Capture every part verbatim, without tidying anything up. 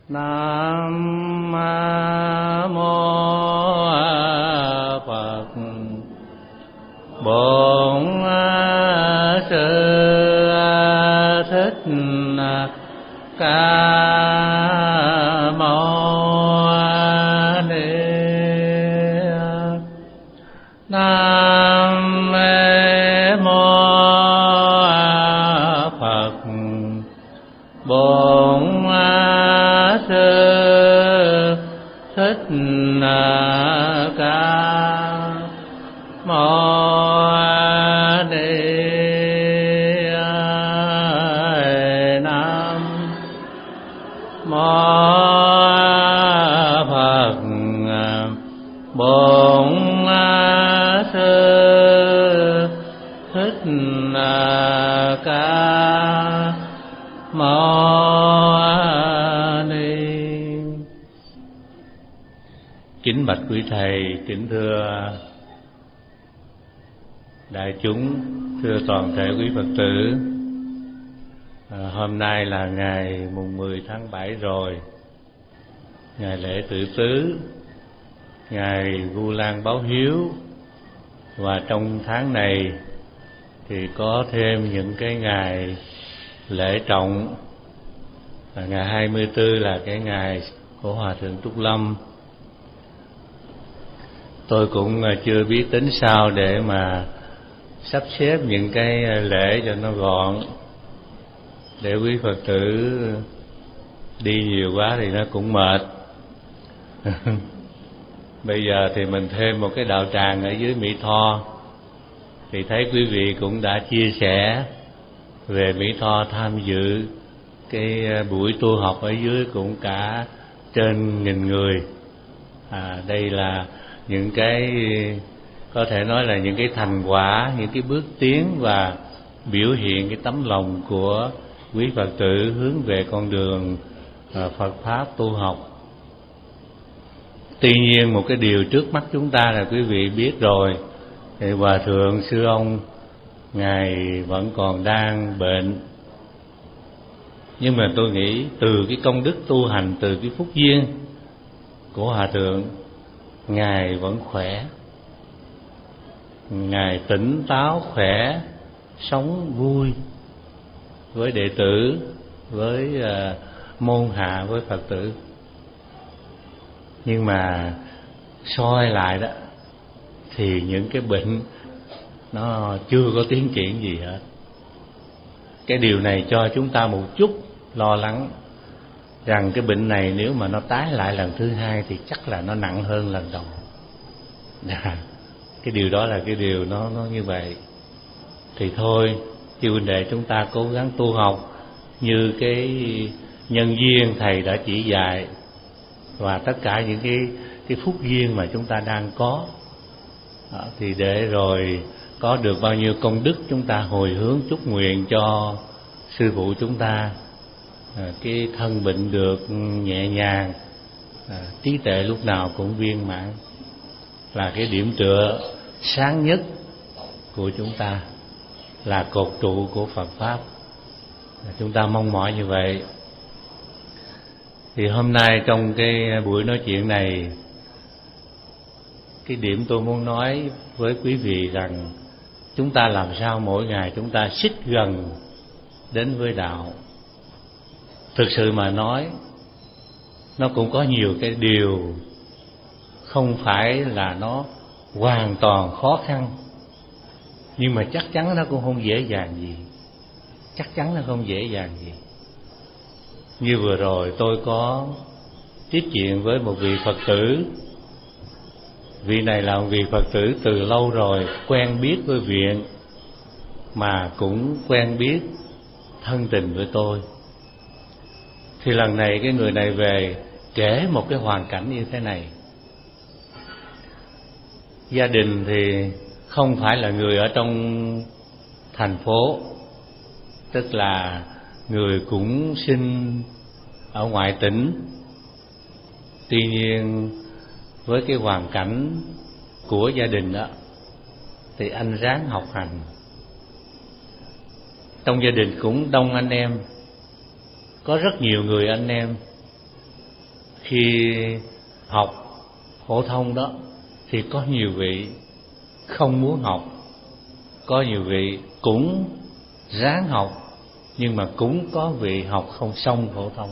Nam mô Phật. Bổn Sư Thích Ca Mâu Ni. Nam mô Phật. Bổn Sư Thích Ca Mâu Ni. Nam mô Phật. Bổn Sư Thích Ca Mâu Ni. Kính bạch quý thầy, kính thưa đại chúng, thưa toàn thể quý Phật tử. À, hôm nay là ngày mùng mười tháng bảy rồi, ngày lễ Tự Tứ, ngày Vu Lan báo hiếu. Và trong tháng này thì có thêm những cái ngày lễ trọng. Và ngày hai mươi tư là cái ngày của Hòa Thượng Trúc Lâm. Tôi cũng chưa biết tính sao để mà sắp xếp những cái lễ cho nó gọn, để quý Phật tử đi nhiều quá thì nó cũng mệt. Bây giờ thì mình thêm một cái đạo tràng ở dưới Mỹ Tho, thì thấy quý vị cũng đã chia sẻ về Mỹ Tho, tham dự cái buổi tu học ở dưới cũng cả trên nghìn người. À, đây là những cái có thể nói là những cái thành quả, những cái bước tiến và biểu hiện cái tấm lòng của quý Phật tử hướng về con đường Phật Pháp tu học. Tuy nhiên một cái điều trước mắt chúng ta là quý vị biết rồi, thì Hòa Thượng Sư Ông Ngài vẫn còn đang bệnh. Nhưng mà tôi nghĩ từ cái công đức tu hành, từ cái phúc duyên của Hòa Thượng, Ngài vẫn khỏe, Ngài tỉnh táo khỏe, sống vui với đệ tử, với uh, môn hạ, với Phật tử. Nhưng mà soi lại đó thì những cái bệnh nó chưa có tiến triển gì hết. Cái điều này cho chúng ta một chút lo lắng rằng cái bệnh này nếu mà nó tái lại lần thứ hai thì chắc là nó nặng hơn lần đầu. Cái điều đó là cái điều nó nó như vậy. Thì thôi, chư huynh đệ chúng ta cố gắng tu học như cái nhân duyên thầy đã chỉ dạy, và tất cả những cái cái phúc duyên mà chúng ta đang có. Đó, thì để rồi có được bao nhiêu công đức chúng ta hồi hướng chúc nguyện cho sư phụ chúng ta, à, cái thân bệnh được nhẹ nhàng, à, trí tuệ lúc nào cũng viên mãn, là cái điểm tựa sáng nhất của chúng ta, là cột trụ của Phật Pháp. Chúng ta mong mỏi như vậy. Thì hôm nay trong cái buổi nói chuyện này, cái điểm tôi muốn nói với quý vị rằng chúng ta làm sao mỗi ngày chúng ta xích gần đến với đạo. Thực sự mà nói, nó cũng có nhiều cái điều không phải là nó hoàn toàn khó khăn, nhưng mà chắc chắn nó cũng không dễ dàng gì. Chắc chắn nó không dễ dàng gì. Như vừa rồi tôi có tiếp chuyện với một vị Phật tử. Vị này là một vị Phật tử từ lâu rồi, quen biết với viện, mà cũng quen biết thân tình với tôi. Thì lần này cái người này về kể một cái hoàn cảnh như thế này. Gia đình thì không phải là người ở trong thành phố, tức là người cũng sinh ở ngoại tỉnh. Tuy nhiên với cái hoàn cảnh của gia đình đó thì anh ráng học hành. Trong gia đình cũng đông anh em, có rất nhiều người anh em, khi học phổ thông đó thì có nhiều vị không muốn học, có nhiều vị cũng ráng học, nhưng mà cũng có vị học không xong phổ thông.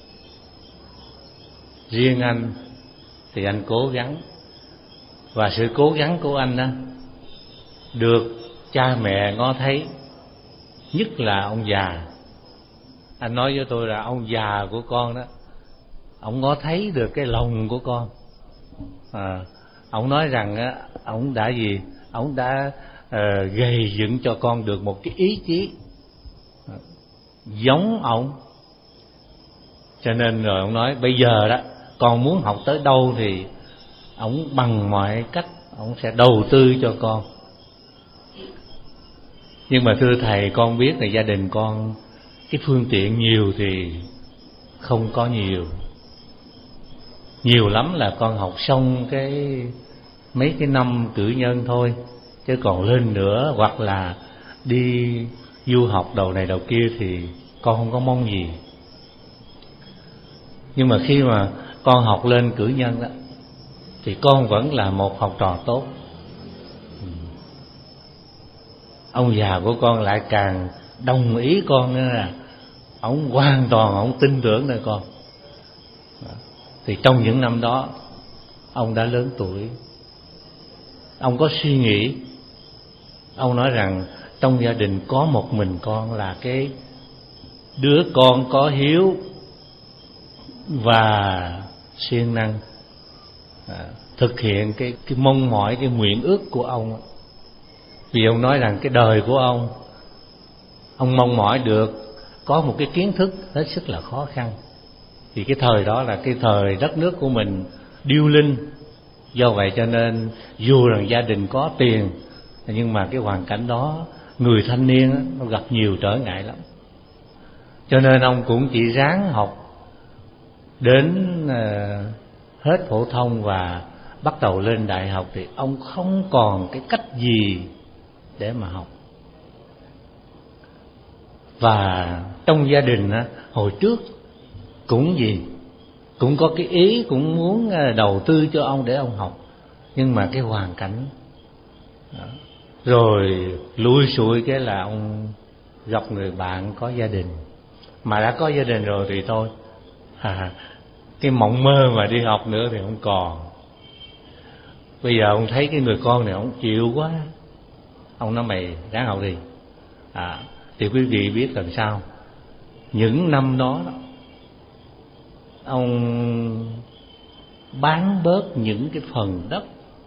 Riêng anh thì anh cố gắng, và sự cố gắng của anh đó được cha mẹ ngó thấy, nhất là ông già. Anh nói với tôi là ông già của con đó, ông ngó thấy được cái lòng của con. À, ông nói rằng á, ông đã gì, ông đã uh, gây dựng cho con được một cái ý chí uh, giống ông. Cho nên rồi ông nói bây giờ đó con muốn học tới đâu thì ông bằng mọi cách ông sẽ đầu tư cho con. Nhưng mà thưa thầy, con biết là gia đình con cái phương tiện nhiều thì không có nhiều. Nhiều lắm là con học xong cái mấy cái năm cử nhân thôi, chứ còn lên nữa hoặc là đi du học đầu này đầu kia thì con không có mong gì. Nhưng mà khi mà con học lên cử nhân đó thì con vẫn là một học trò tốt. Ông già của con lại càng đồng ý con nữa nè, ông hoàn toàn ông tin tưởng nơi con. Thì trong những năm đó ông đã lớn tuổi, ông có suy nghĩ. Ông nói rằng trong gia đình có một mình con là cái đứa con có hiếu và siêng năng, à, thực hiện cái cái mong mỏi, cái nguyện ước của ông. Vì ông nói rằng cái đời của ông, ông mong mỏi được có một cái kiến thức hết sức là khó khăn. Thì cái thời đó là cái thời đất nước của mình điêu linh. Do vậy cho nên dù rằng gia đình có tiền, nhưng mà cái hoàn cảnh đó người thanh niên đó, nó gặp nhiều trở ngại lắm. Cho nên ông cũng chỉ ráng học đến uh, hết phổ thông và bắt đầu lên đại học thì ông không còn cái cách gì để mà học. Và trong gia đình á, hồi trước cũng gì cũng có cái ý cũng muốn đầu tư cho ông để ông học, nhưng mà cái hoàn cảnh đó. Rồi lui xuôi cái là ông gặp người bạn có gia đình, mà đã có gia đình rồi thì thôi, à, cái mộng mơ mà đi học nữa thì không còn. Bây giờ ông thấy cái người con này ông chịu quá, ông nói mày ráng học đi. À, thì quý vị biết làm sao, những năm đó, đó ông bán bớt những cái phần đất,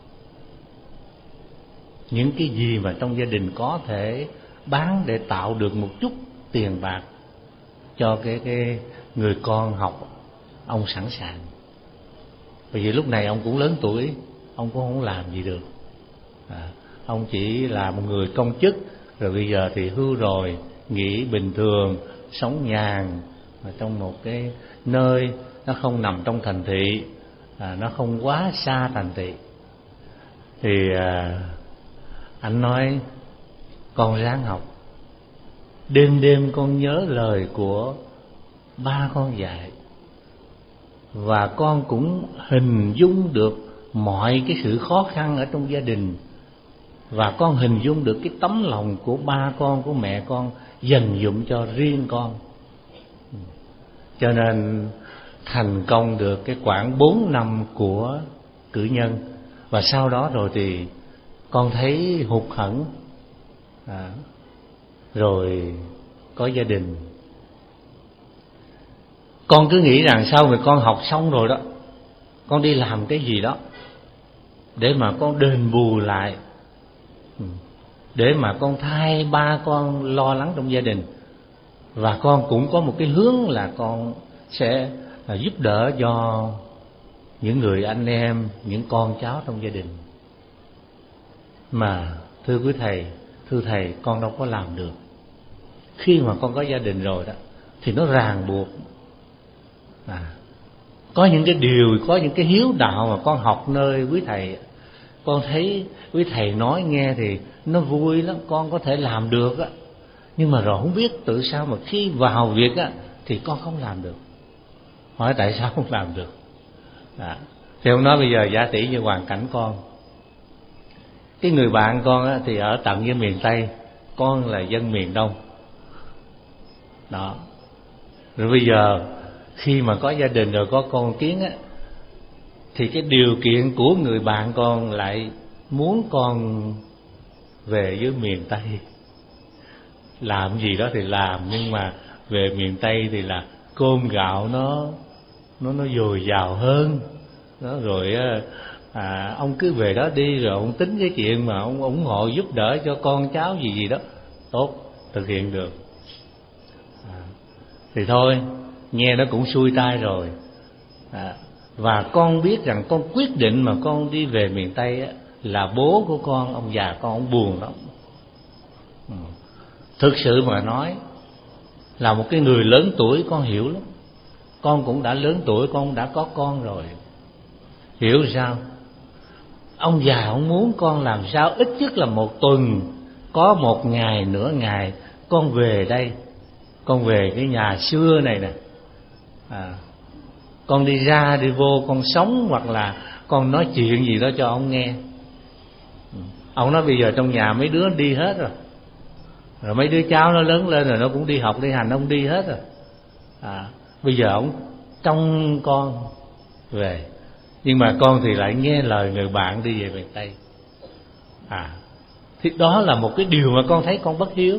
những cái gì mà trong gia đình có thể bán để tạo được một chút tiền bạc cho cái cái người con học. Ông sẵn sàng. Bởi vì lúc này ông cũng lớn tuổi, ông cũng không làm gì được. À, ông chỉ là một người công chức, rồi bây giờ thì hưu rồi, nghỉ bình thường, sống nhàn ở trong một cái nơi nó không nằm trong thành thị, à, nó không quá xa thành thị. Thì à, anh nói con ráng học. Đêm đêm con nhớ lời của ba con dạy, và con cũng hình dung được mọi cái sự khó khăn ở trong gia đình, và con hình dung được cái tấm lòng của ba con, của mẹ con dành dụm cho riêng con. Cho nên thành công được cái khoảng bốn năm của cử nhân. Và sau đó rồi thì con thấy hụt hẫng, à, rồi có gia đình. Con cứ nghĩ rằng sau mà con học xong rồi đó, con đi làm cái gì đó để mà con đền bù lại, để mà con thay ba con lo lắng trong gia đình. Và con cũng có một cái hướng là con sẽ giúp đỡ cho những người anh em, những con cháu trong gia đình. Mà thưa quý thầy, thưa thầy, con đâu có làm được. Khi mà con có gia đình rồi đó thì nó ràng buộc. À, có những cái điều, có những cái hiếu đạo mà con học nơi quý thầy, con thấy quý thầy nói nghe thì nó vui lắm, con có thể làm được á. Nhưng mà rồi không biết tự sao mà khi vào việc á thì con không làm được. Hỏi tại sao không làm được? À, thì ông nói bây giờ giả tỷ như hoàn cảnh con, cái người bạn con á, thì ở tận với miền Tây, con là dân miền Đông đó. Rồi bây giờ khi mà có gia đình rồi có con kiến á, thì cái điều kiện của người bạn con lại muốn con về với miền Tây, làm gì đó thì làm, nhưng mà về miền Tây thì là cơm gạo nó nó nó dồi dào hơn đó. Rồi à, ông cứ về đó đi, rồi ông tính cái chuyện mà ông ủng hộ giúp đỡ cho con cháu gì gì đó tốt, thực hiện được. À, thì thôi, nghe nó cũng xuôi tai rồi. À, và con biết rằng con quyết định mà con đi về miền Tây á, là bố của con, ông già con, ông buồn lắm. Ừ. Thực sự mà nói, là một cái người lớn tuổi con hiểu lắm. Con cũng đã lớn tuổi, con đã có con rồi. Hiểu sao? Ông già ông muốn con làm sao ít nhất là một tuần, có một ngày nửa ngày con về đây, con về cái nhà xưa này nè. À, con đi ra đi vô, con sống, hoặc là con nói chuyện gì đó cho ông nghe. Ông nói bây giờ trong nhà mấy đứa đi hết rồi, rồi mấy đứa cháu nó lớn lên rồi, nó cũng đi học đi hành, ông đi hết rồi. À, bây giờ ông trông con về, nhưng mà con thì lại nghe lời người bạn đi về miền Tây. À, thì đó là một cái điều mà con thấy con bất hiếu.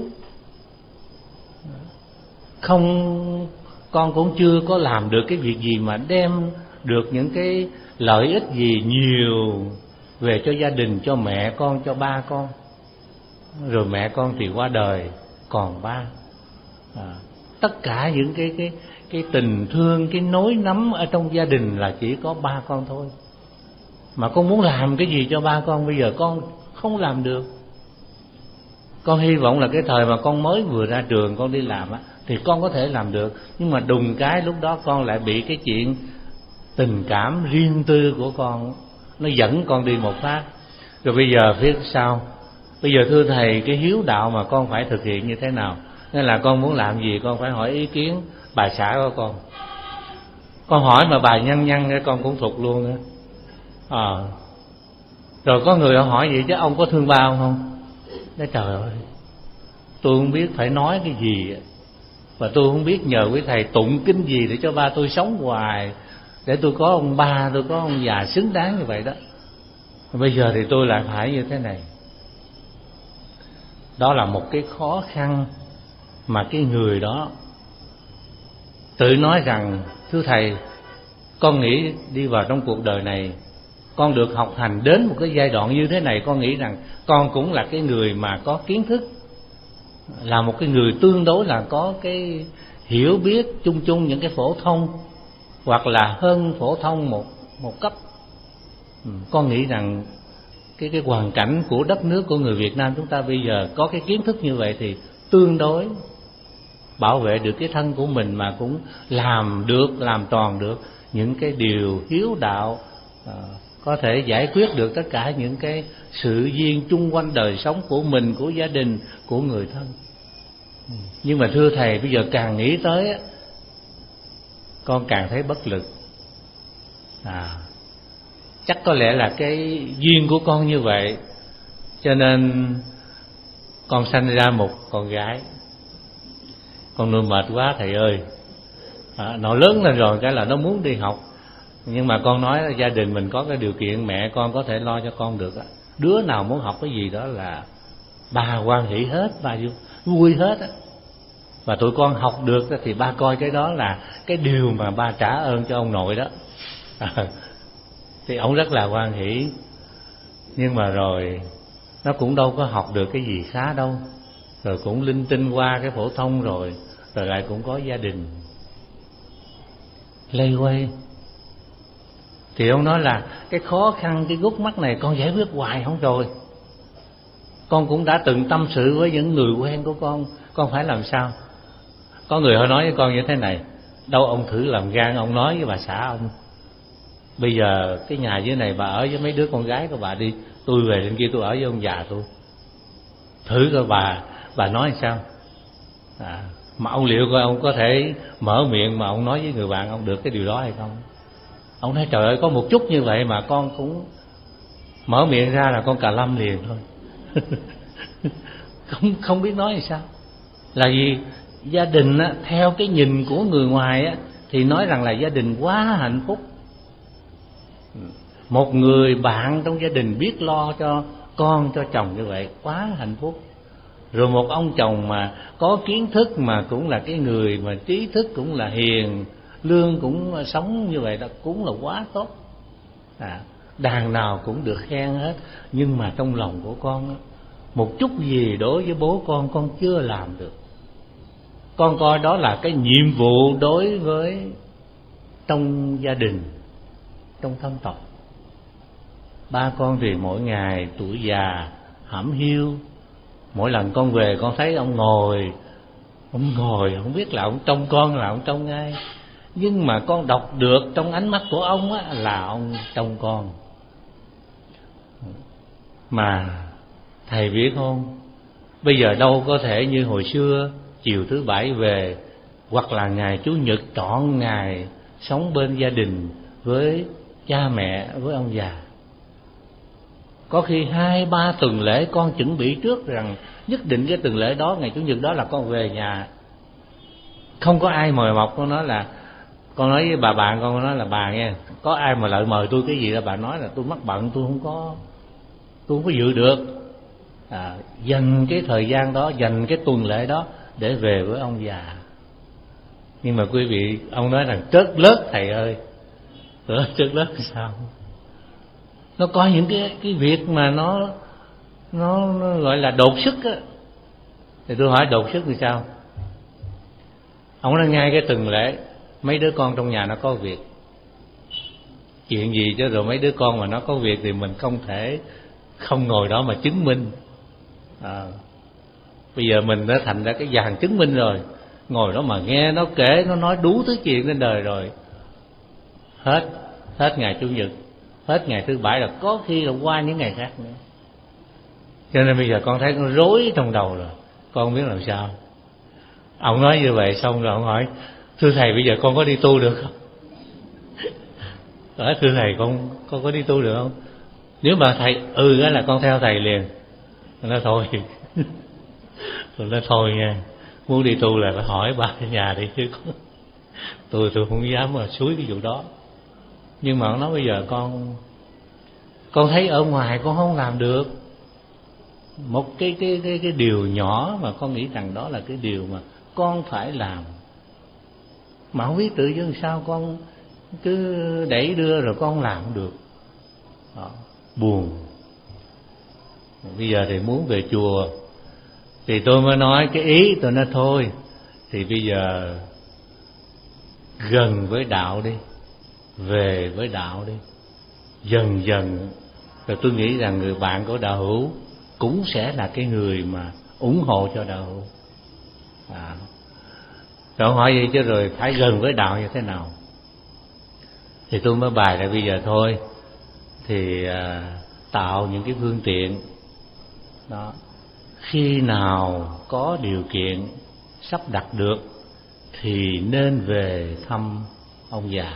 Không, con cũng chưa có làm được cái việc gì mà đem được những cái lợi ích gì nhiều về cho gia đình, cho mẹ con, cho ba con. Rồi mẹ con thì qua đời, còn ba. À, tất cả những cái cái cái tình thương, cái nối nắm ở trong gia đình là chỉ có ba con thôi. Mà con muốn làm cái gì cho ba con bây giờ con không làm được. Con hy vọng là cái thời mà con mới vừa ra trường con đi làm á, thì con có thể làm được. Nhưng mà đùng cái lúc đó con lại bị cái chuyện tình cảm riêng tư của con nó dẫn con đi một phát. Rồi bây giờ phía sau, bây giờ thưa thầy, cái hiếu đạo mà con phải thực hiện như thế nào? Nên là con muốn làm gì con phải hỏi ý kiến bà xã của con. Con hỏi mà bà nhăn nhăn cái con cũng thuộc luôn nữa. À, rồi có người họ hỏi vậy chứ ông có thương ba ông không? Nói trời ơi, tôi không biết phải nói cái gì, và tôi không biết nhờ quý thầy tụng kinh gì để cho ba tôi sống hoài, để tôi có ông ba, tôi có ông già xứng đáng như vậy đó. Bây giờ thì tôi lại phải như thế này. Đó là một cái khó khăn mà cái người đó tự nói rằng thưa thầy, con nghĩ đi vào trong cuộc đời này, con được học hành đến một cái giai đoạn như thế này, con nghĩ rằng con cũng là cái người mà có kiến thức, là một cái người tương đối là có cái hiểu biết chung chung những cái phổ thông, hoặc là hơn phổ thông một một cấp. Ừ, con nghĩ rằng cái cái hoàn cảnh của đất nước của người Việt Nam chúng ta bây giờ có cái kiến thức như vậy thì tương đối bảo vệ được cái thân của mình, mà cũng làm được, làm tròn được những cái điều hiếu đạo, à, có thể giải quyết được tất cả những cái sự duyên chung quanh đời sống của mình, của gia đình, của người thân. Nhưng mà thưa thầy, bây giờ càng nghĩ tới á, con càng thấy bất lực. À, chắc có lẽ là cái duyên của con như vậy, cho nên con sanh ra một con gái. Con nuôi mệt quá thầy ơi. À, nó lớn lên rồi cái là nó muốn đi học, nhưng mà con nói là gia đình mình có cái điều kiện, mẹ con có thể lo cho con được. Đứa nào muốn học cái gì đó là ba hoan hỷ hết, ba vui hết á. Và tụi con học được thì ba coi cái đó là cái điều mà ba trả ơn cho ông nội đó. À, thì ông rất là hoan hỷ. Nhưng mà rồi nó cũng đâu có học được cái gì khá đâu, rồi cũng linh tinh qua cái phổ thông, rồi rồi lại cũng có gia đình lây quay. Thì ông nói là cái khó khăn, cái gút mắt này con giải quyết hoài không rồi. Con cũng đã từng tâm sự với những người quen của con, con phải làm sao? Có người họ nói với con như thế này: đâu ông thử làm gan, ông nói với bà xã ông, bây giờ cái nhà dưới này bà ở với mấy đứa con gái của bà đi, tôi về bên kia tôi ở với ông già tôi. Thử coi bà bà nói sao. À, mà ông liệu coi ông có thể mở miệng mà ông nói với người bạn ông được cái điều đó hay không. Ông nói trời ơi, có một chút như vậy mà con cũng mở miệng ra là con cà lâm liền thôi. không không biết nói làm sao. Là vì gia đình á, theo cái nhìn của người ngoài á, thì nói rằng là gia đình quá hạnh phúc. Một người bạn trong gia đình biết lo cho con cho chồng như vậy quá hạnh phúc. Rồi một ông chồng mà có kiến thức, mà cũng là cái người mà trí thức, cũng là hiền lương, cũng sống như vậy đó, cũng là quá tốt. À, đàn nào cũng được khen hết. Nhưng mà trong lòng của con á, một chút gì đối với bố con con chưa làm được. Con coi đó là cái nhiệm vụ đối với trong gia đình, trong thân tộc. Ba con thì mỗi ngày tuổi già hãm hiu, mỗi lần con về con thấy ông ngồi, ông ngồi không biết là ông trông con là ông trông ai, nhưng mà con đọc được trong ánh mắt của ông á, là ông trông con. Mà thầy biết không, bây giờ đâu có thể như hồi xưa chiều thứ bảy về, hoặc là ngày chủ nhật trọn ngày sống bên gia đình với cha mẹ, với ông già. Có khi hai ba tuần lễ con chuẩn bị trước rằng nhất định cái tuần lễ đó, ngày chủ nhật đó là con về nhà. Không có ai mời mọc. Con nói là con nói với bà bạn con, nói là bà nghe, có ai mà lại mời tôi cái gì đó, bà nói là tôi mắc bận, tôi không có tôi không có dự được. À, dành cái thời gian đó, dành cái tuần lễ đó để về với ông già. Nhưng mà quý vị, ông nói rằng trớt lớt thầy ơi. Ủa, trớt lớt sao? Nó có những cái cái việc mà nó nó, nó gọi là đột xuất á. Thì tôi hỏi đột xuất thì sao? Ông nói ngay cái tuần lễ mấy đứa con trong nhà nó có việc. Chuyện gì chứ, rồi mấy đứa con mà nó có việc thì mình không thể không ngồi đó mà chứng minh. À, bây giờ mình đã thành ra cái dàn chứng minh rồi, ngồi đó mà nghe nó kể, nó nói đủ thứ chuyện trên đời rồi. Hết hết ngày chủ nhật, hết ngày thứ bảy, là có khi là qua những ngày khác nữa. Cho nên bây giờ con thấy con rối trong đầu rồi, con không biết làm sao. Ông nói như vậy xong rồi ông hỏi, thưa thầy bây giờ con có đi tu được không? Hỏi thưa thầy con con có đi tu được không? Nếu mà thầy ừ đó là con theo thầy liền. Tôi nói thôi. Tôi nói thôi nha, muốn đi tu là phải hỏi ba ở nhà đi chứ. Tôi tôi không dám mà xúi cái vụ đó. Nhưng mà ông nói bây giờ con con thấy ở ngoài con không làm được. Một cái cái cái cái điều nhỏ mà con nghĩ rằng đó là cái điều mà con phải làm, mà không biết tự dưng sao con cứ đẩy đưa rồi con không làm được. Đó, buồn. Bây giờ thì muốn về chùa, thì tôi mới nói cái ý, tôi nói thôi thì bây giờ gần với đạo đi, về với đạo đi, dần dần. Rồi tôi nghĩ rằng người bạn của đạo hữu cũng sẽ là cái người mà ủng hộ cho đạo hữu. À, rồi hỏi vậy chứ rồi phải gần với đạo như thế nào? Thì tôi mới bài là bây giờ thôi thì à, tạo những cái phương tiện đó. Khi nào có điều kiện sắp đặt được thì nên về thăm ông già.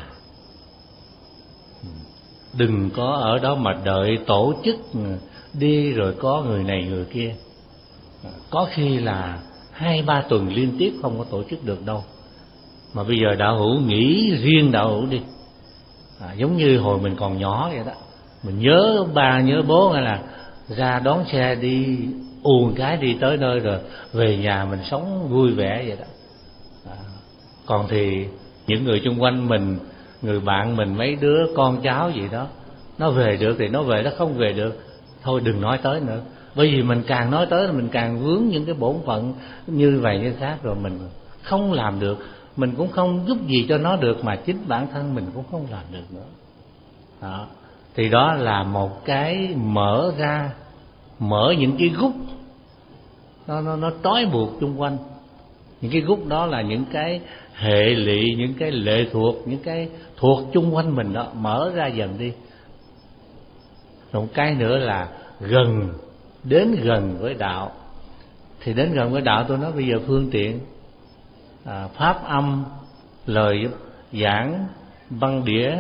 Đừng có ở đó mà đợi tổ chức đi rồi có người này người kia. Có khi là hai ba tuần liên tiếp không có tổ chức được đâu. Mà bây giờ đạo hữu nghĩ riêng đạo hữu đi. À, giống như hồi mình còn nhỏ vậy đó, mình nhớ ba nhớ bố, hay là ra đón xe đi ùn cái đi tới nơi rồi về nhà mình sống vui vẻ vậy đó. À, còn thì những người xung quanh mình, người bạn mình, mấy đứa con cháu gì đó, nó về được thì nó về, nó không về được thôi đừng nói tới nữa. Bởi vì mình càng nói tới mình càng vướng những cái bổn phận như vậy như khác, rồi mình không làm được, mình cũng không giúp gì cho nó được, mà chính bản thân mình cũng không làm được nữa. Đó. Thì đó là một cái mở ra, mở những cái gút nó nó nó trói buộc xung quanh. Những cái gút đó là những cái hệ lụy, những cái lệ thuộc, những cái thuộc chung quanh mình đó, mở ra dần đi. Rồi một cái nữa là gần, đến gần với đạo. Thì đến gần với đạo tôi nói bây giờ phương tiện à, pháp âm, lời giảng, băng đĩa,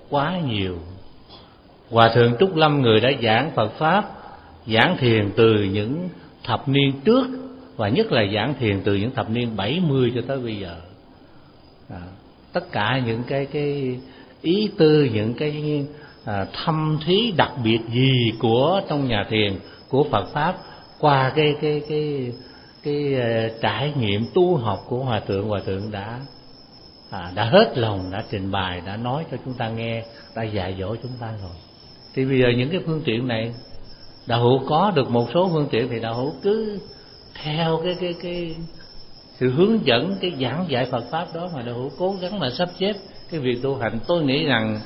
quá nhiều. Hòa thượng Trúc Lâm, người đã giảng Phật pháp, giảng thiền từ những thập niên trước, và nhất là giảng thiền từ những thập niên bảy mươi cho tới bây giờ. À, tất cả những cái cái ý tư, những cái à, thâm thúy đặc biệt gì của trong nhà thiền, của Phật pháp, qua cái cái cái cái, cái uh, trải nghiệm tu học của hòa thượng, hòa thượng đã à, đã hết lòng, đã trình bày, đã nói cho chúng ta nghe, đã dạy dỗ chúng ta rồi. Thì bây giờ những cái phương tiện này, đạo hữu có được một số phương tiện thì đạo hữu cứ theo cái cái cái sự hướng dẫn, cái giảng dạy Phật pháp đó mà đạo hữu cố gắng mà sắp xếp cái việc tu hành. Tôi nghĩ rằng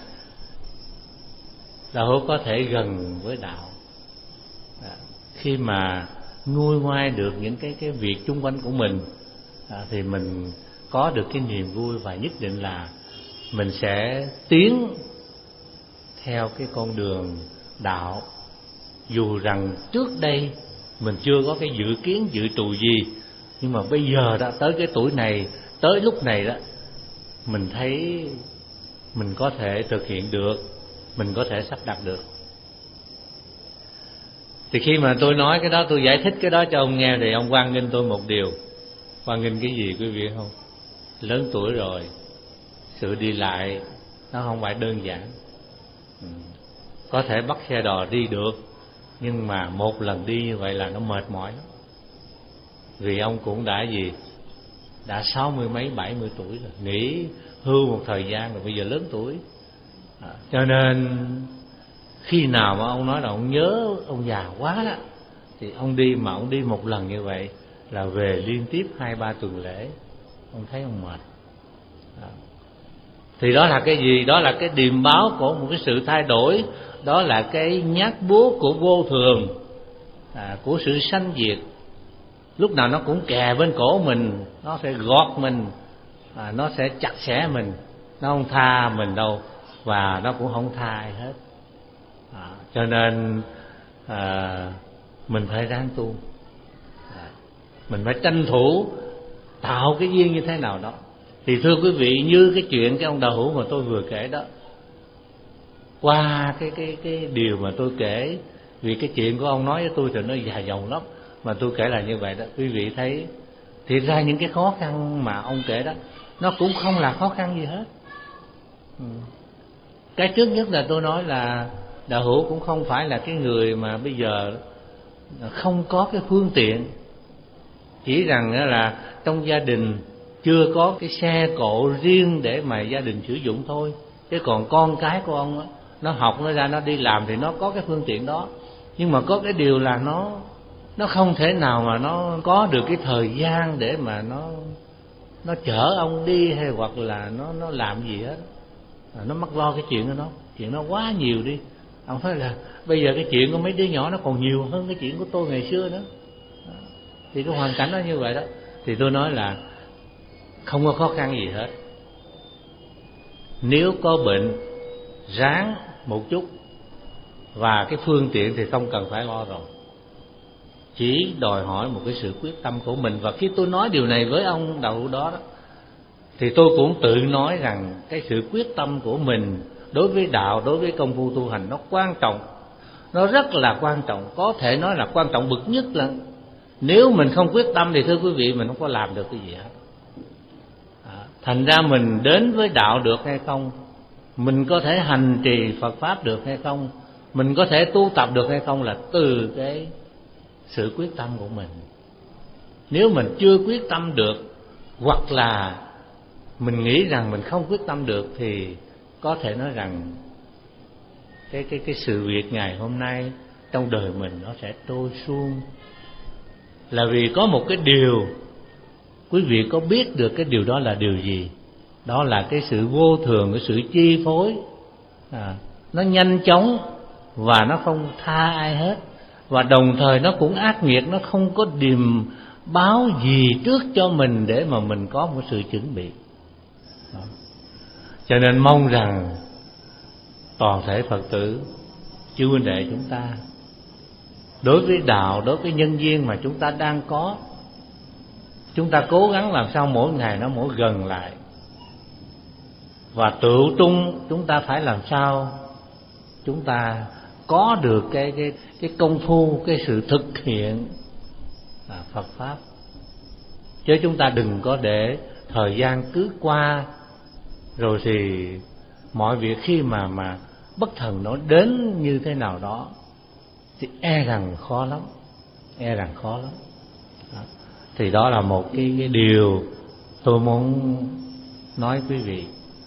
đạo hữu có thể gần với đạo à, khi mà nguôi ngoai được những cái cái việc chung quanh của mình à, thì mình có được cái niềm vui, và nhất định là mình sẽ tiến theo cái con đường đạo. Dù rằng trước đây mình chưa có cái dự kiến dự trù gì, nhưng mà bây giờ đã tới cái tuổi này, tới lúc này đó, mình thấy mình có thể thực hiện được, mình có thể sắp đặt được. Thì khi mà tôi nói cái đó, tôi giải thích cái đó cho ông nghe, thì ông hoan nghênh tôi một điều. Hoan nghênh cái gì quý vị không? Lớn tuổi rồi, sự đi lại nó không phải đơn giản. ừ. Có thể bắt xe đò đi được, nhưng mà một lần đi như vậy là nó mệt mỏi lắm. Vì ông cũng đã gì, đã sáu mươi mấy, bảy mươi tuổi rồi, nghỉ hưu một thời gian rồi, bây giờ lớn tuổi à, cho nên khi nào mà ông nói là ông nhớ ông già quá đó, thì ông đi, mà ông đi một lần như vậy là về liên tiếp hai ba tuần lễ, ông thấy ông mệt à. Thì đó là cái gì? Đó là cái điềm báo của một cái sự thay đổi, đó là cái nhát búa của vô thường à, của sự sanh diệt. Lúc nào nó cũng kè bên cổ mình, nó sẽ gọt mình à, nó sẽ chặt xẻ mình, nó không tha mình đâu, và nó cũng không tha ai hết à, cho nên à, mình phải ráng tu à, mình phải tranh thủ tạo cái duyên như thế nào đó. Thì thưa quý vị, như cái chuyện cái ông đạo hữu mà tôi vừa kể đó, qua cái cái cái điều mà tôi kể, vì cái chuyện của ông nói với tôi thì nó dài dòng lắm, mà tôi kể là như vậy đó. Quý vị thấy thiệt ra những cái khó khăn mà ông kể đó, nó cũng không là khó khăn gì hết. ừ. Cái trước nhất là tôi nói là đạo hữu cũng không phải là cái người mà bây giờ không có cái phương tiện, chỉ rằng là trong gia đình chưa có cái xe cộ riêng để mà gia đình sử dụng thôi. Chứ còn con cái của ông đó, nó học, nó ra, nó đi làm thì nó có cái phương tiện đó. Nhưng mà có cái điều là nó nó không thể nào mà nó có được cái thời gian để mà nó nó chở ông đi, hay hoặc là nó nó làm gì hết. Nó mắc lo cái chuyện của nó, chuyện nó quá nhiều đi. Ông nói là bây giờ cái chuyện của mấy đứa nhỏ nó còn nhiều hơn cái chuyện của tôi ngày xưa nữa. Thì cái hoàn cảnh nó như vậy đó. Thì tôi nói là không có khó khăn gì hết. Nếu có bệnh ráng một chút, và cái phương tiện thì không cần phải lo rồi, chỉ đòi hỏi một cái sự quyết tâm của mình. Và khi tôi nói điều này với ông đạo đó, đó thì tôi cũng tự nói rằng cái sự quyết tâm của mình đối với đạo, đối với công phu tu hành nó quan trọng, nó rất là quan trọng, có thể nói là quan trọng bậc nhất. Là nếu mình không quyết tâm thì thưa quý vị, mình không có làm được cái gì hết. À, thành ra mình đến với đạo được hay không, mình có thể hành trì Phật pháp được hay không, mình có thể tu tập được hay không, là từ cái sự quyết tâm của mình. Nếu mình chưa quyết tâm được, hoặc là mình nghĩ rằng mình không quyết tâm được, thì có thể nói rằng cái cái cái sự việc ngày hôm nay trong đời mình nó sẽ trôi suông. Là vì có một cái điều, quý vị có biết được cái điều đó là điều gì? Đó là cái sự vô thường, cái sự chi phối à, nó nhanh chóng và nó không tha ai hết. Và đồng thời nó cũng ác nghiệt, nó không có điềm báo gì trước cho mình để mà mình có một sự chuẩn bị đó. Cho nên mong rằng toàn thể Phật tử, chư huynh đệ chúng ta, đối với đạo, đối với nhân duyên mà chúng ta đang có, chúng ta cố gắng làm sao mỗi ngày nó mỗi gần lại. Và tự trung chúng ta phải làm sao chúng ta có được cái cái cái công phu, cái sự thực hiện à, Phật pháp. Chứ chúng ta đừng có để thời gian cứ qua rồi thì mọi việc khi mà mà bất thần nó đến như thế nào đó thì e rằng khó lắm, e rằng khó lắm. Đó. Thì đó là một cái, cái điều tôi muốn nói quý vị.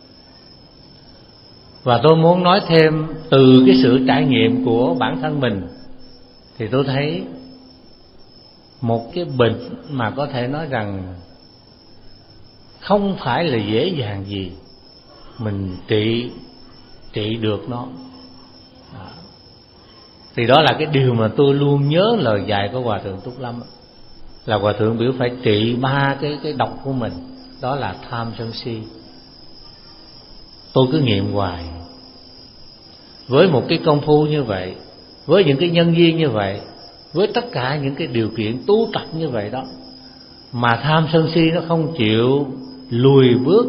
Và tôi muốn nói thêm từ cái sự trải nghiệm của bản thân mình, thì tôi thấy một cái bệnh mà có thể nói rằng không phải là dễ dàng gì mình trị trị được nó. Đó. Thì đó là cái điều mà tôi luôn nhớ lời dạy của Hòa Thượng Túc Lâm, là Hòa Thượng biểu phải trị ba cái cái độc của mình, đó là tham sân si. Tôi cứ nghiệm hoài, với một cái công phu như vậy, với những cái nhân duyên như vậy, với tất cả những cái điều kiện tu tập như vậy đó, mà tham sân si nó không chịu lùi bước.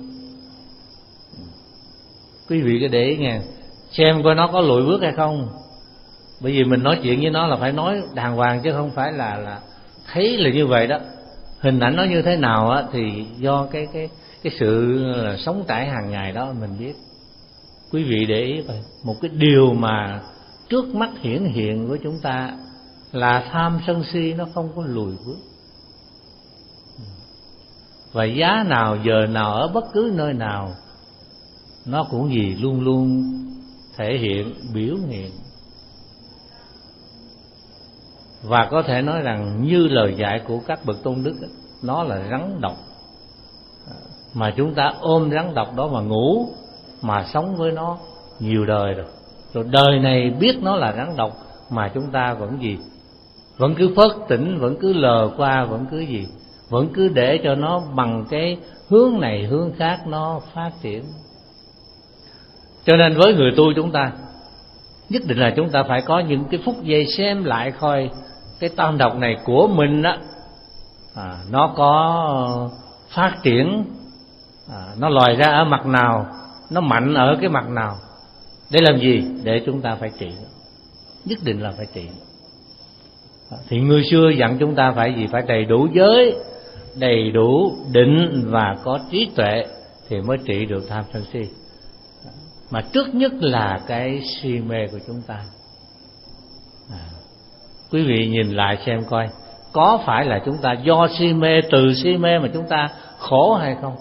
Quý vị cứ để ý nghe, xem coi nó có lùi bước hay không. Bởi vì mình nói chuyện với nó là phải nói đàng hoàng, chứ không phải là là thấy là như vậy đó. Hình ảnh nó như thế nào á thì do cái cái cái sự là sống trải hàng ngày đó mình biết. Quý vị để ý vậy, một cái điều mà trước mắt hiển hiện của chúng ta là tham sân si nó không có lùi bước. Và giá nào, giờ nào, ở bất cứ nơi nào, nó cũng gì luôn luôn thể hiện, biểu hiện. Và có thể nói rằng như lời dạy của các bậc tôn đức, nó là rắn độc, mà chúng ta ôm rắn độc đó mà ngủ, mà sống với nó nhiều đời rồi. Rồi đời này biết nó là rắn độc mà chúng ta vẫn gì, vẫn cứ phớt tỉnh, vẫn cứ lờ qua, vẫn cứ gì, vẫn cứ để cho nó bằng cái hướng này hướng khác nó phát triển. Cho nên với người tu chúng ta, nhất định là chúng ta phải có những cái phút giây xem lại coi cái tam độc này của mình á, à, nó có phát triển, à, nó lòi ra ở mặt nào, nó mạnh ở cái mặt nào, để làm gì? Để chúng ta phải trị, nhất định là phải trị. Thì người xưa dặn chúng ta phải gì? Phải đầy đủ giới, đầy đủ định và có trí tuệ thì mới trị được tham sân si. Mà trước nhất là cái si mê của chúng ta. À, quý vị nhìn lại xem coi, có phải là chúng ta do si mê, từ si mê mà chúng ta khổ hay không?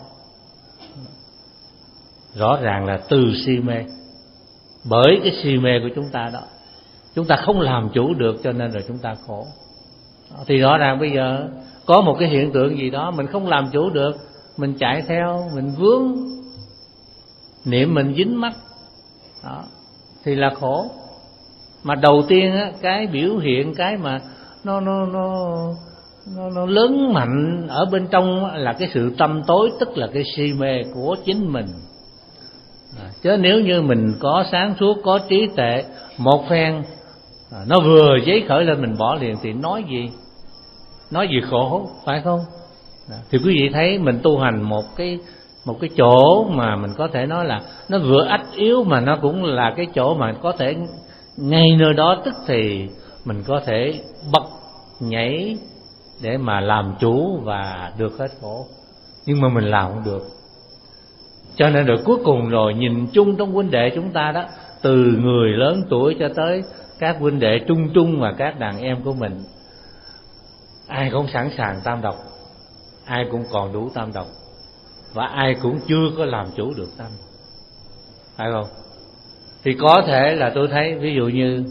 Rõ ràng là từ si mê, bởi cái si mê của chúng ta đó, chúng ta không làm chủ được cho nên rồi chúng ta khổ. Thì rõ ràng bây giờ có một cái hiện tượng gì đó mình không làm chủ được, mình chạy theo, mình vướng, niệm mình dính mắc đó, thì là khổ. Mà đầu tiên á, cái biểu hiện, cái mà nó nó nó nó, nó lớn mạnh ở bên trong là cái sự tâm tối, tức là cái si mê của chính mình. À, chứ nếu như mình có sáng suốt, có trí tuệ, một phen à, nó vừa giấy khởi lên mình bỏ liền thì nói gì, nói gì khổ, phải không? À, thì quý vị thấy mình tu hành một cái một cái chỗ mà mình có thể nói là nó vừa ách yếu, mà nó cũng là cái chỗ mà có thể ngay nơi đó tức thì mình có thể bật nhảy để mà làm chủ và được hết khổ. Nhưng mà mình làm không được. Cho nên rồi cuối cùng rồi nhìn chung trong huynh đệ chúng ta đó, từ người lớn tuổi cho tới các huynh đệ trung trung và các đàn em của mình, ai cũng sẵn sàng tam độc, ai cũng còn đủ tam độc, và ai cũng chưa có làm chủ được tam, phải không? Thì có thể là tôi thấy ví dụ như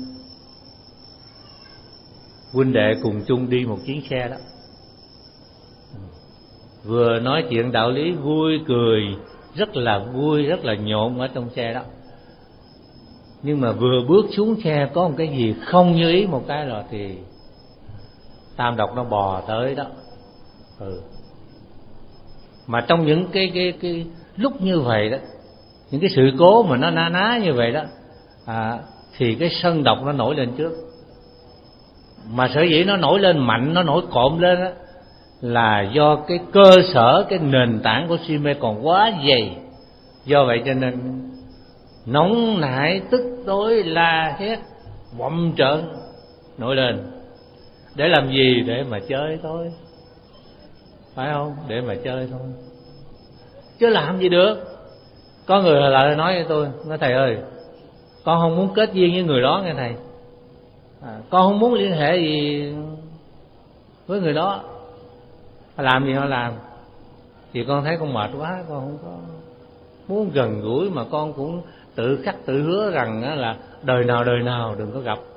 huynh đệ cùng chung đi một chuyến xe đó, vừa nói chuyện đạo lý vui cười, rất là vui, rất là nhộn ở trong xe đó, nhưng mà vừa bước xuống xe có một cái gì không như ý một cái rồi thì tam độc nó bò tới đó. Ừ. Mà trong những cái cái cái lúc như vậy đó, những cái sự cố mà nó na ná như vậy đó, à, thì cái sân độc nó nổi lên trước. Mà sở dĩ nó nổi lên mạnh, nó nổi cộm lên đó, là do cái cơ sở, cái nền tảng của si mê còn quá dày, Do vậy cho nên nóng nảy tức tối la hét vọng trợn nổi lên. Để làm gì? Để mà chơi thôi, phải không? Để mà chơi thôi, chứ làm gì được. Có người lại nói với tôi, nói thầy ơi, con không muốn kết duyên với người đó nghe thầy, à, con không muốn liên hệ gì với người đó. Làm gì họ làm, thì con thấy con mệt quá, con không có muốn gần gũi, mà con cũng tự khắc tự hứa rằng là đời nào đời nào đừng có gặp.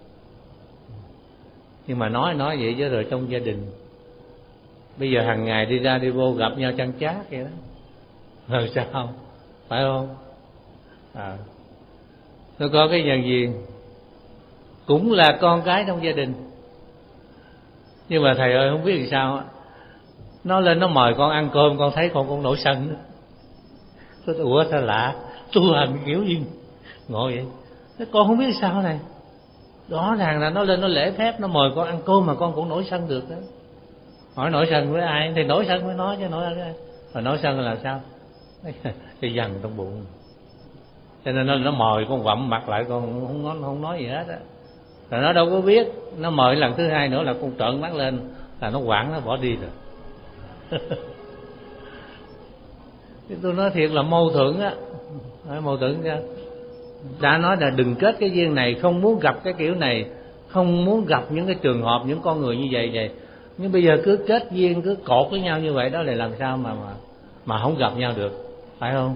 Nhưng mà nói nói vậy chứ rồi trong gia đình bây giờ hàng ngày đi ra đi vô gặp nhau chăn chát vậy đó, rồi sao, phải không? À, tôi có cái nhân viên cũng là con cái trong gia đình, nhưng mà thầy ơi không biết làm sao á, nó lên nó mời con ăn cơm, con thấy con cũng nổi sân. Tôi nói, ủa sao lạ, tu hành kiểu gì ngồi vậy? Thế con không biết sao này, rõ ràng là nó lên nó lễ phép, nó mời con ăn cơm mà con cũng nổi sân được đó. Hỏi nổi sân với ai? Thì nổi sân với nó chứ nổi với ai? Mà nổi sân là làm sao? Thì dằn trong bụng, cho nên nó, nó mời con vặm mặt lại, con không nói, không nói gì hết á. Rồi nó đâu có biết, nó mời lần thứ hai nữa là con trợn mắt lên là nó quảng, nó bỏ đi rồi. Tôi nói thiệt là mâu thuẫn á, mâu thuẫn ra. Đã nói là đừng kết cái duyên này, không muốn gặp cái kiểu này, không muốn gặp những cái trường hợp, những con người như vậy vậy. Nhưng bây giờ cứ kết duyên, cứ cột với nhau như vậy đó, là làm sao mà mà mà không gặp nhau được, phải không?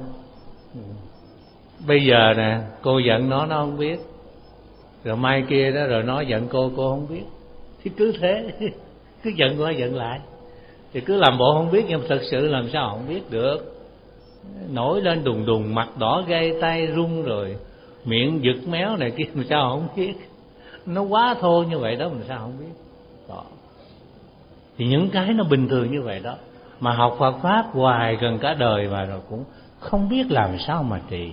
Bây giờ nè, cô giận nó nó không biết, rồi mai kia đó rồi nó giận cô cô không biết, thì cứ thế cứ giận qua giận lại, thì cứ làm bộ không biết, nhưng mà thật sự làm sao không biết được. Nổi lên đùng đùng, mặt đỏ gay, tay run, rồi miệng giật méo này kia, mà sao không biết? Nó quá thô như vậy đó, mà sao không biết? Đó. Thì những cái nó bình thường như vậy đó, mà học Phật pháp hoài gần cả đời mà rồi cũng không biết làm sao mà trị.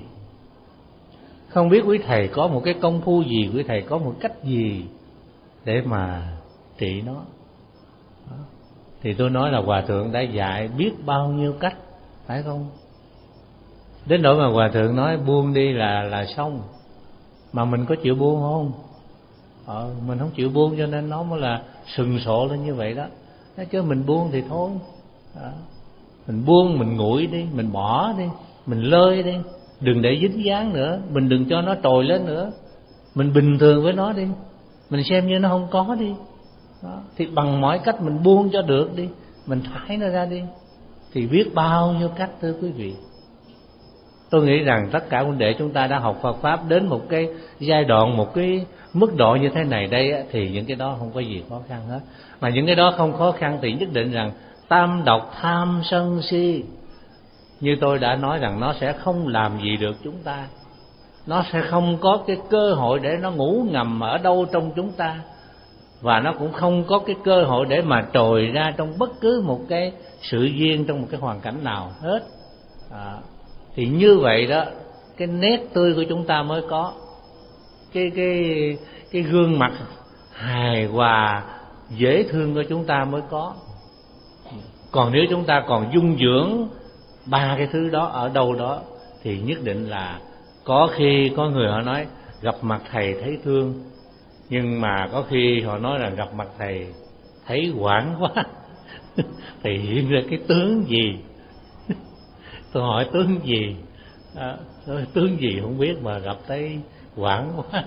Không biết quý thầy có một cái công phu gì, quý thầy có một cách gì để mà trị nó. Đó. Thì tôi nói là Hòa Thượng đã dạy biết bao nhiêu cách, phải không? Đến nỗi mà Hòa Thượng nói buông đi là là xong, mà mình có chịu buông không? Ờ, mình không chịu buông cho nên nó mới là sừng sộ lên như vậy đó. Nói chứ mình buông thì thôi. Đó. Mình buông, mình nguội đi, mình bỏ đi, mình lơi đi, đừng để dính dáng nữa, mình đừng cho nó trồi lên nữa, mình bình thường với nó đi, mình xem như nó không có đi. Đó. Thì bằng mọi cách mình buông cho được đi, mình thải nó ra đi. Thì biết bao nhiêu cách thưa quý vị. Tôi nghĩ rằng tất cả huynh đệ chúng ta đã học Phật pháp đến một cái giai đoạn, một cái mức độ như thế này đây, thì những cái đó không có gì khó khăn hết. Mà những cái đó không khó khăn thì nhất định rằng tam độc tham sân si, như tôi đã nói rằng nó sẽ không làm gì được chúng ta. Nó sẽ không có cái cơ hội để nó ngủ ngầm ở đâu trong chúng ta, và nó cũng không có cái cơ hội để mà trồi ra trong bất cứ một cái sự duyên, trong một cái hoàn cảnh nào hết. À, thì như vậy đó, cái nét tươi của chúng ta mới có, cái cái cái gương mặt hài hòa dễ thương của chúng ta mới có. Còn nếu chúng ta còn dung dưỡng ba cái thứ đó ở đâu đó, thì nhất định là có khi có người họ nói gặp mặt thầy thấy thương, nhưng mà có khi họ nói là gặp mặt thầy thấy hoảng quá. Thì hiện ra cái tướng gì? Tôi hỏi tướng gì? À, tướng gì không biết mà gặp thấy hoảng quá.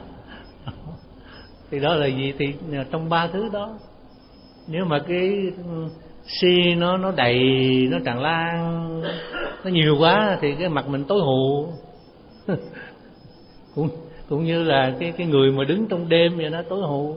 Thì đó là gì? Thì trong ba thứ đó, nếu mà cái si nó nó đầy, nó tràn lan, nó nhiều quá thì cái mặt mình tối hù. cũng cũng như là cái cái người mà đứng trong đêm vậy đó, tối hù.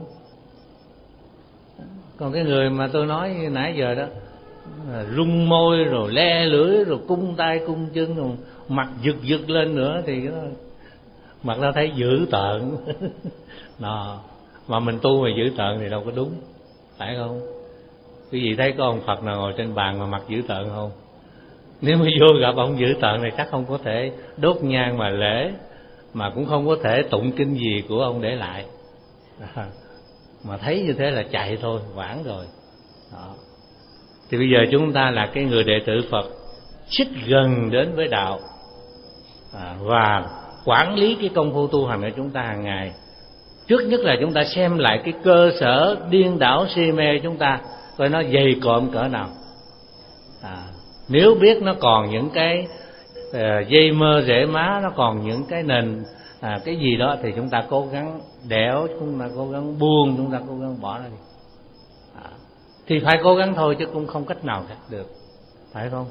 Còn cái người mà tôi nói nãy giờ đó, rung môi rồi le lưỡi rồi cung tay cung chân rồi mặt giật giật lên nữa, thì nó mặt nó thấy dữ tợn. Đó. Mà mình tu mà dữ tợn thì đâu có đúng, phải không? Quý vị thấy có ông Phật nào ngồi trên bàn mà mặt dữ tợn không? Nếu mà vô gặp ông dữ tợn thì chắc không có thể đốt nhang mà lễ, mà cũng không có thể tụng kinh gì của ông để lại. Đó. Mà thấy như thế là chạy thôi, hoảng rồi. Đó. Thì bây giờ chúng ta là cái người đệ tử Phật, xích gần đến với đạo, à, và quản lý cái công phu tu hành của chúng ta hàng ngày. Trước nhất là chúng ta xem lại cái cơ sở điên đảo si mê chúng ta, coi nó dày cộm cỡ nào. à, Nếu biết nó còn những cái uh, dây mơ rễ má, nó còn những cái nền à, cái gì đó, thì chúng ta cố gắng đẽo, chúng ta cố gắng buông, chúng ta cố gắng bỏ nó đi. à, Thì phải cố gắng thôi chứ cũng không cách nào khác được, phải không?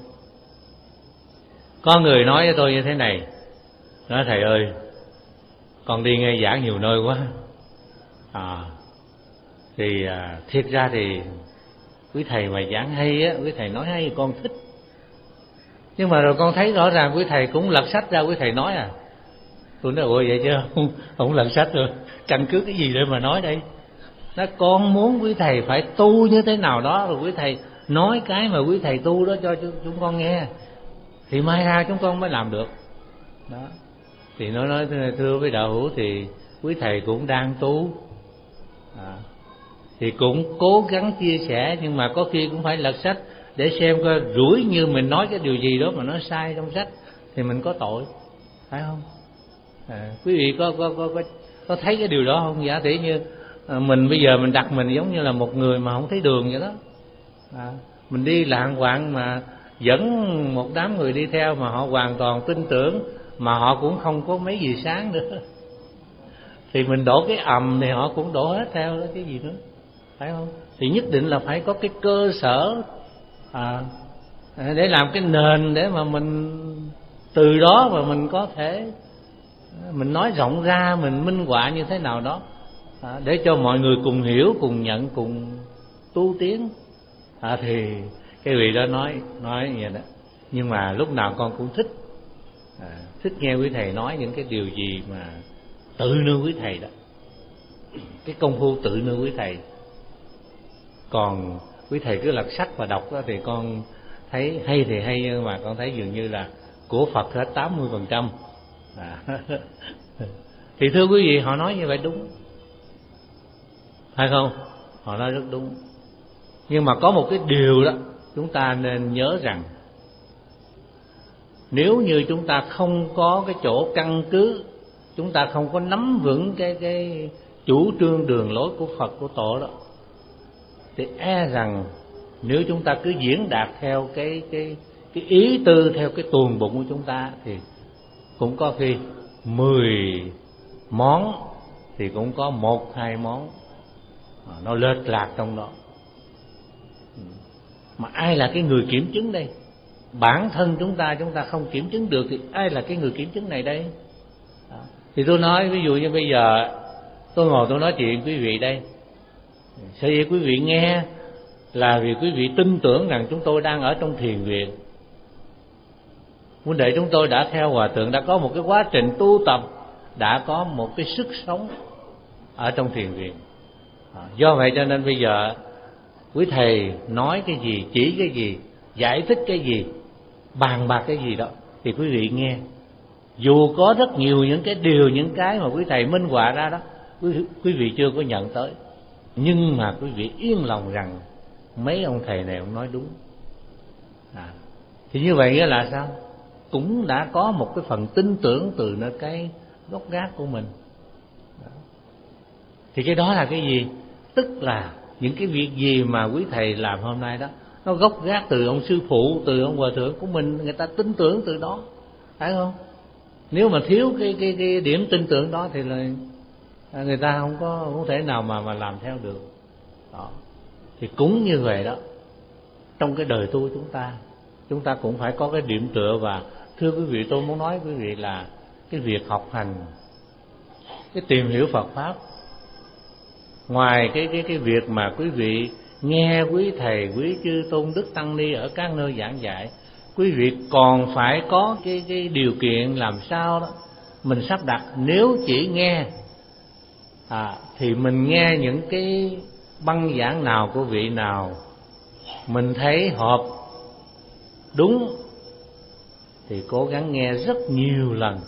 Có người nói với tôi như thế này, nói thầy ơi, con đi nghe giảng nhiều nơi quá, à, thì à, thiệt ra thì quý thầy mà giảng hay á, quý thầy nói hay con thích, nhưng mà rồi con thấy rõ ràng quý thầy cũng lật sách ra, quý thầy nói à. Tôi nói ủa vậy chứ không, không lật sách rồi, căn cứ cái gì để mà nói đây? Nó con muốn quý thầy phải tu như thế nào đó, rồi quý thầy nói cái mà quý thầy tu đó cho chúng con nghe, thì mai ra chúng con mới làm được đó. Thì nó nói thưa với đạo hữu, thì quý thầy cũng đang tu, à, thì cũng cố gắng chia sẻ, nhưng mà có khi cũng phải lật sách để xem coi rủi như mình nói cái điều gì đó mà nó sai trong sách thì mình có tội, phải không? À, quý vị có có có có có thấy cái điều đó không? Giả tỷ như à, mình bây giờ mình đặt mình giống như là một người mà không thấy đường vậy đó, à, mình đi lạng quạng mà dẫn một đám người đi theo mà họ hoàn toàn tin tưởng, mà họ cũng không có mấy gì sáng nữa, thì mình đổ cái ầm thì họ cũng đổ hết theo đó, cái gì nữa, phải không? Thì nhất định là phải có cái cơ sở à, để làm cái nền, để mà mình từ đó mà mình có thể mình nói rộng ra, mình minh họa như thế nào đó, à, để cho mọi người cùng hiểu, cùng nhận, cùng tu tiến. à, Thì cái vị đó nói nói vậy đó. Nhưng mà lúc nào con cũng thích à, thích nghe quý thầy nói những cái điều gì mà tự nương quý thầy đó, cái công phu tự nương quý thầy. Còn quý thầy cứ lật sách và đọc đó thì con thấy hay thì hay, nhưng mà con thấy dường như là của Phật hết tám mươi phần trăm. à. Thì thưa quý vị, họ nói như vậy đúng, phải không? Họ nói rất đúng. Nhưng mà có một cái điều đó chúng ta nên nhớ rằng, nếu như chúng ta không có cái chỗ căn cứ, chúng ta không có nắm vững cái cái chủ trương đường lối của Phật, của Tổ đó, thì e rằng nếu chúng ta cứ diễn đạt theo cái cái cái ý tư, theo cái tuồng bụng của chúng ta, thì cũng có khi mười món thì cũng có một hai món nó lệch lạc trong đó. Mà ai là cái người kiểm chứng đây? Bản thân chúng ta chúng ta không kiểm chứng được thì ai là cái người kiểm chứng này đây? Đó. Thì tôi nói ví dụ như bây giờ tôi ngồi tôi nói chuyện quý vị đây, sở dĩ quý vị nghe là vì quý vị tin tưởng rằng chúng tôi đang ở trong thiền viện. Huynh đệ chúng tôi đã theo hòa thượng, đã có một cái quá trình tu tập, đã có một cái sức sống ở trong thiền viện. À, do vậy cho nên bây giờ quý thầy nói cái gì, chỉ cái gì, giải thích cái gì, bàn bạc cái gì đó, thì quý vị nghe. Dù có rất nhiều những cái điều, những cái mà quý thầy minh họa ra đó, quý, quý vị chưa có nhận tới, nhưng mà quý vị yên lòng rằng mấy ông thầy này ông nói đúng. À, thì như vậy nghĩa là sao? Cũng đã có một cái phần tin tưởng từ nơi cái gốc gác của mình. Đó. Thì cái đó là cái gì? Tức là những cái việc gì mà quý thầy làm hôm nay đó, nó gốc gác từ ông sư phụ, từ ông hòa thượng của mình, người ta tin tưởng từ đó, phải không? Nếu mà thiếu cái cái cái điểm tin tưởng đó thì là người ta không có không thể nào mà mà làm theo được. Đó. Thì cũng như vậy đó, trong cái đời tu chúng ta, chúng ta cũng phải có cái điểm tựa. Và thưa quý vị, tôi muốn nói quý vị là cái việc học hành, cái tìm hiểu Phật pháp, ngoài cái cái cái việc mà quý vị nghe quý thầy, quý chư tôn đức tăng ni ở các nơi giảng dạy, quý vị còn phải có cái cái điều kiện làm sao đó mình sắp đặt. Nếu chỉ nghe à, thì mình nghe những cái băng giảng nào của vị nào mình thấy hợp đúng thì cố gắng nghe rất nhiều lần,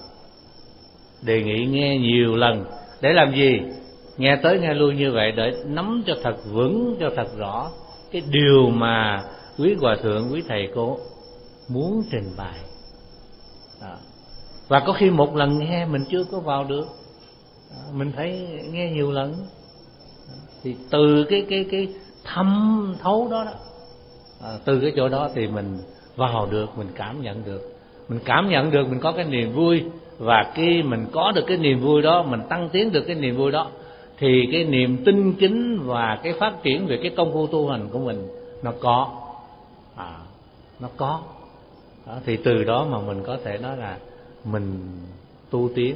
đề nghị nghe nhiều lần. Để làm gì? Nghe tới nghe lui như vậy để nắm cho thật vững, cho thật rõ cái điều mà quý hòa thượng, quý thầy cô muốn trình bày. Đó. Và có khi một lần nghe mình chưa có vào được, mình phải nghe nhiều lần. Thì từ cái cái cái thâm thấu đó, đó à, từ cái chỗ đó thì mình vào được, mình cảm nhận được, mình cảm nhận được mình có cái niềm vui. Và khi mình có được cái niềm vui đó, mình tăng tiến được cái niềm vui đó, thì cái niềm tinh kính và cái phát triển về cái công phu tu hành của mình nó có, à, nó có. Đó, thì từ đó mà mình có thể nói là mình tu tiến.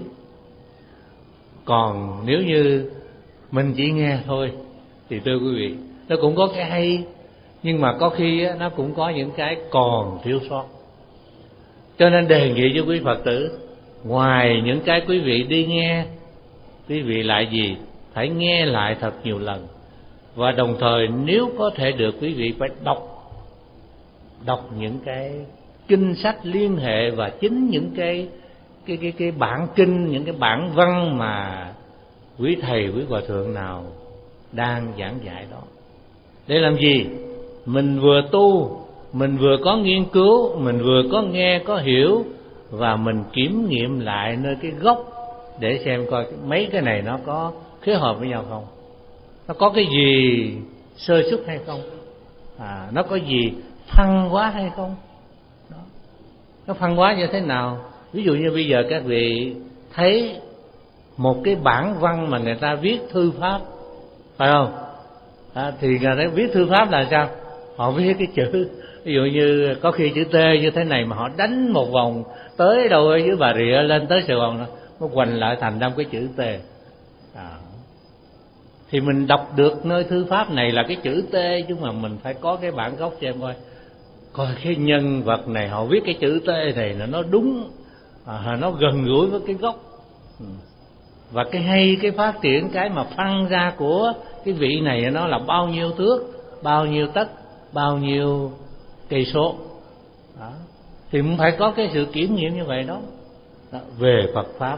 Còn nếu như mình chỉ nghe thôi thì thưa quý vị, nó cũng có cái hay, nhưng mà có khi á, nó cũng có những cái còn thiếu sót. Cho nên đề nghị với quý Phật tử, ngoài những cái quý vị đi nghe, quý vị lại gì? Phải nghe lại thật nhiều lần. Và đồng thời nếu có thể được, quý vị phải đọc Đọc những cái kinh sách liên hệ, và chính những cái cái cái cái bản kinh, những cái bản văn mà quý thầy, quý hòa thượng nào đang giảng dạy đó. Để làm gì? Mình vừa tu, mình vừa có nghiên cứu, mình vừa có nghe, có hiểu, và mình kiểm nghiệm lại nơi cái gốc để xem coi mấy cái này nó có khế hợp với nhau không, nó có cái gì sơ xuất hay không, à, nó có gì phân hóa hay không. Đó. Nó phân hóa như thế nào? Ví dụ như bây giờ các vị thấy một cái bản văn mà người ta viết thư pháp, phải không? À, thì người ta viết thư pháp là sao? Họ viết cái chữ, ví dụ như có khi chữ T như thế này mà họ đánh một vòng tới đâu ở dưới Bà Rịa lên tới Sài Gòn, nó quành lại thành năm cái chữ T. À. Thì mình đọc được nơi thư pháp này là cái chữ T, chứ mà mình phải có cái bản gốc xem coi, coi cái nhân vật này họ viết cái chữ T này là nó đúng, à, nó gần gũi với cái gốc. Và cái hay, cái phát triển, cái mà phân ra của cái vị này nó là bao nhiêu thước, bao nhiêu tấc, bao nhiêu cây số. Đó. Thì cũng phải có cái sự kiểm nghiệm như vậy đó. Đó. Về Phật pháp,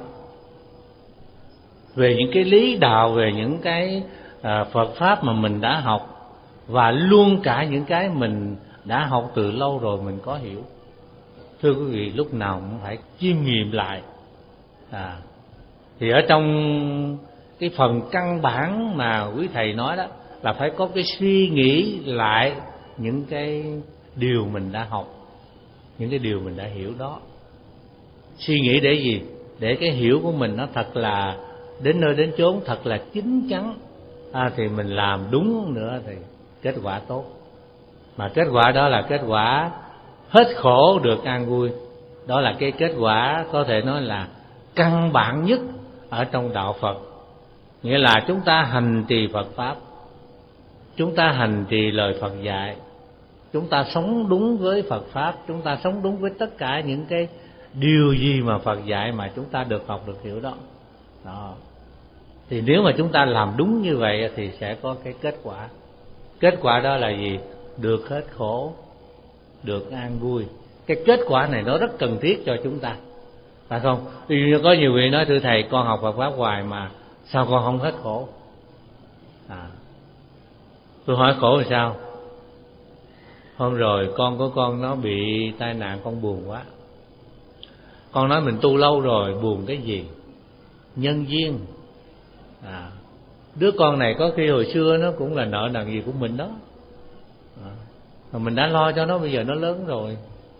về những cái lý đạo, về những cái à, Phật pháp mà mình đã học, và luôn cả những cái mình đã học từ lâu rồi mình có hiểu. Thưa quý vị, lúc nào cũng phải chiêm nghiệm lại. À, thì ở trong cái phần căn bản mà quý thầy nói đó là phải có cái suy nghĩ lại những cái điều mình đã học, những cái điều mình đã hiểu đó. Suy nghĩ để gì? Để cái hiểu của mình nó thật là đến nơi đến chốn, thật là chín chắn, à, thì mình làm đúng nữa thì kết quả tốt. Mà kết quả đó là kết quả hết khổ được an vui. Đó là cái kết quả có thể nói là căn bản nhất ở trong đạo Phật. Nghĩa là chúng ta hành trì Phật pháp, chúng ta hành trì lời Phật dạy, chúng ta sống đúng với Phật pháp, chúng ta sống đúng với tất cả những cái điều gì mà Phật dạy mà chúng ta được học, được hiểu đó. Đó. Thì nếu mà chúng ta làm đúng như vậy thì sẽ có cái kết quả. Kết quả đó là gì? Được hết khổ, được an vui. Cái kết quả này nó rất cần thiết cho chúng ta, phải không? Vì có nhiều vị nói, thưa thầy, con học Phật pháp hoài mà sao con không hết khổ? À, tôi hỏi khổ là sao? Hôm rồi con của con nó bị tai nạn, con buồn quá. Con nói mình tu lâu rồi, buồn cái gì? Nhân duyên. À, đứa con này có khi hồi xưa nó cũng là nợ nần gì của mình đó, à, mà mình đã lo cho nó, bây giờ nó lớn rồi.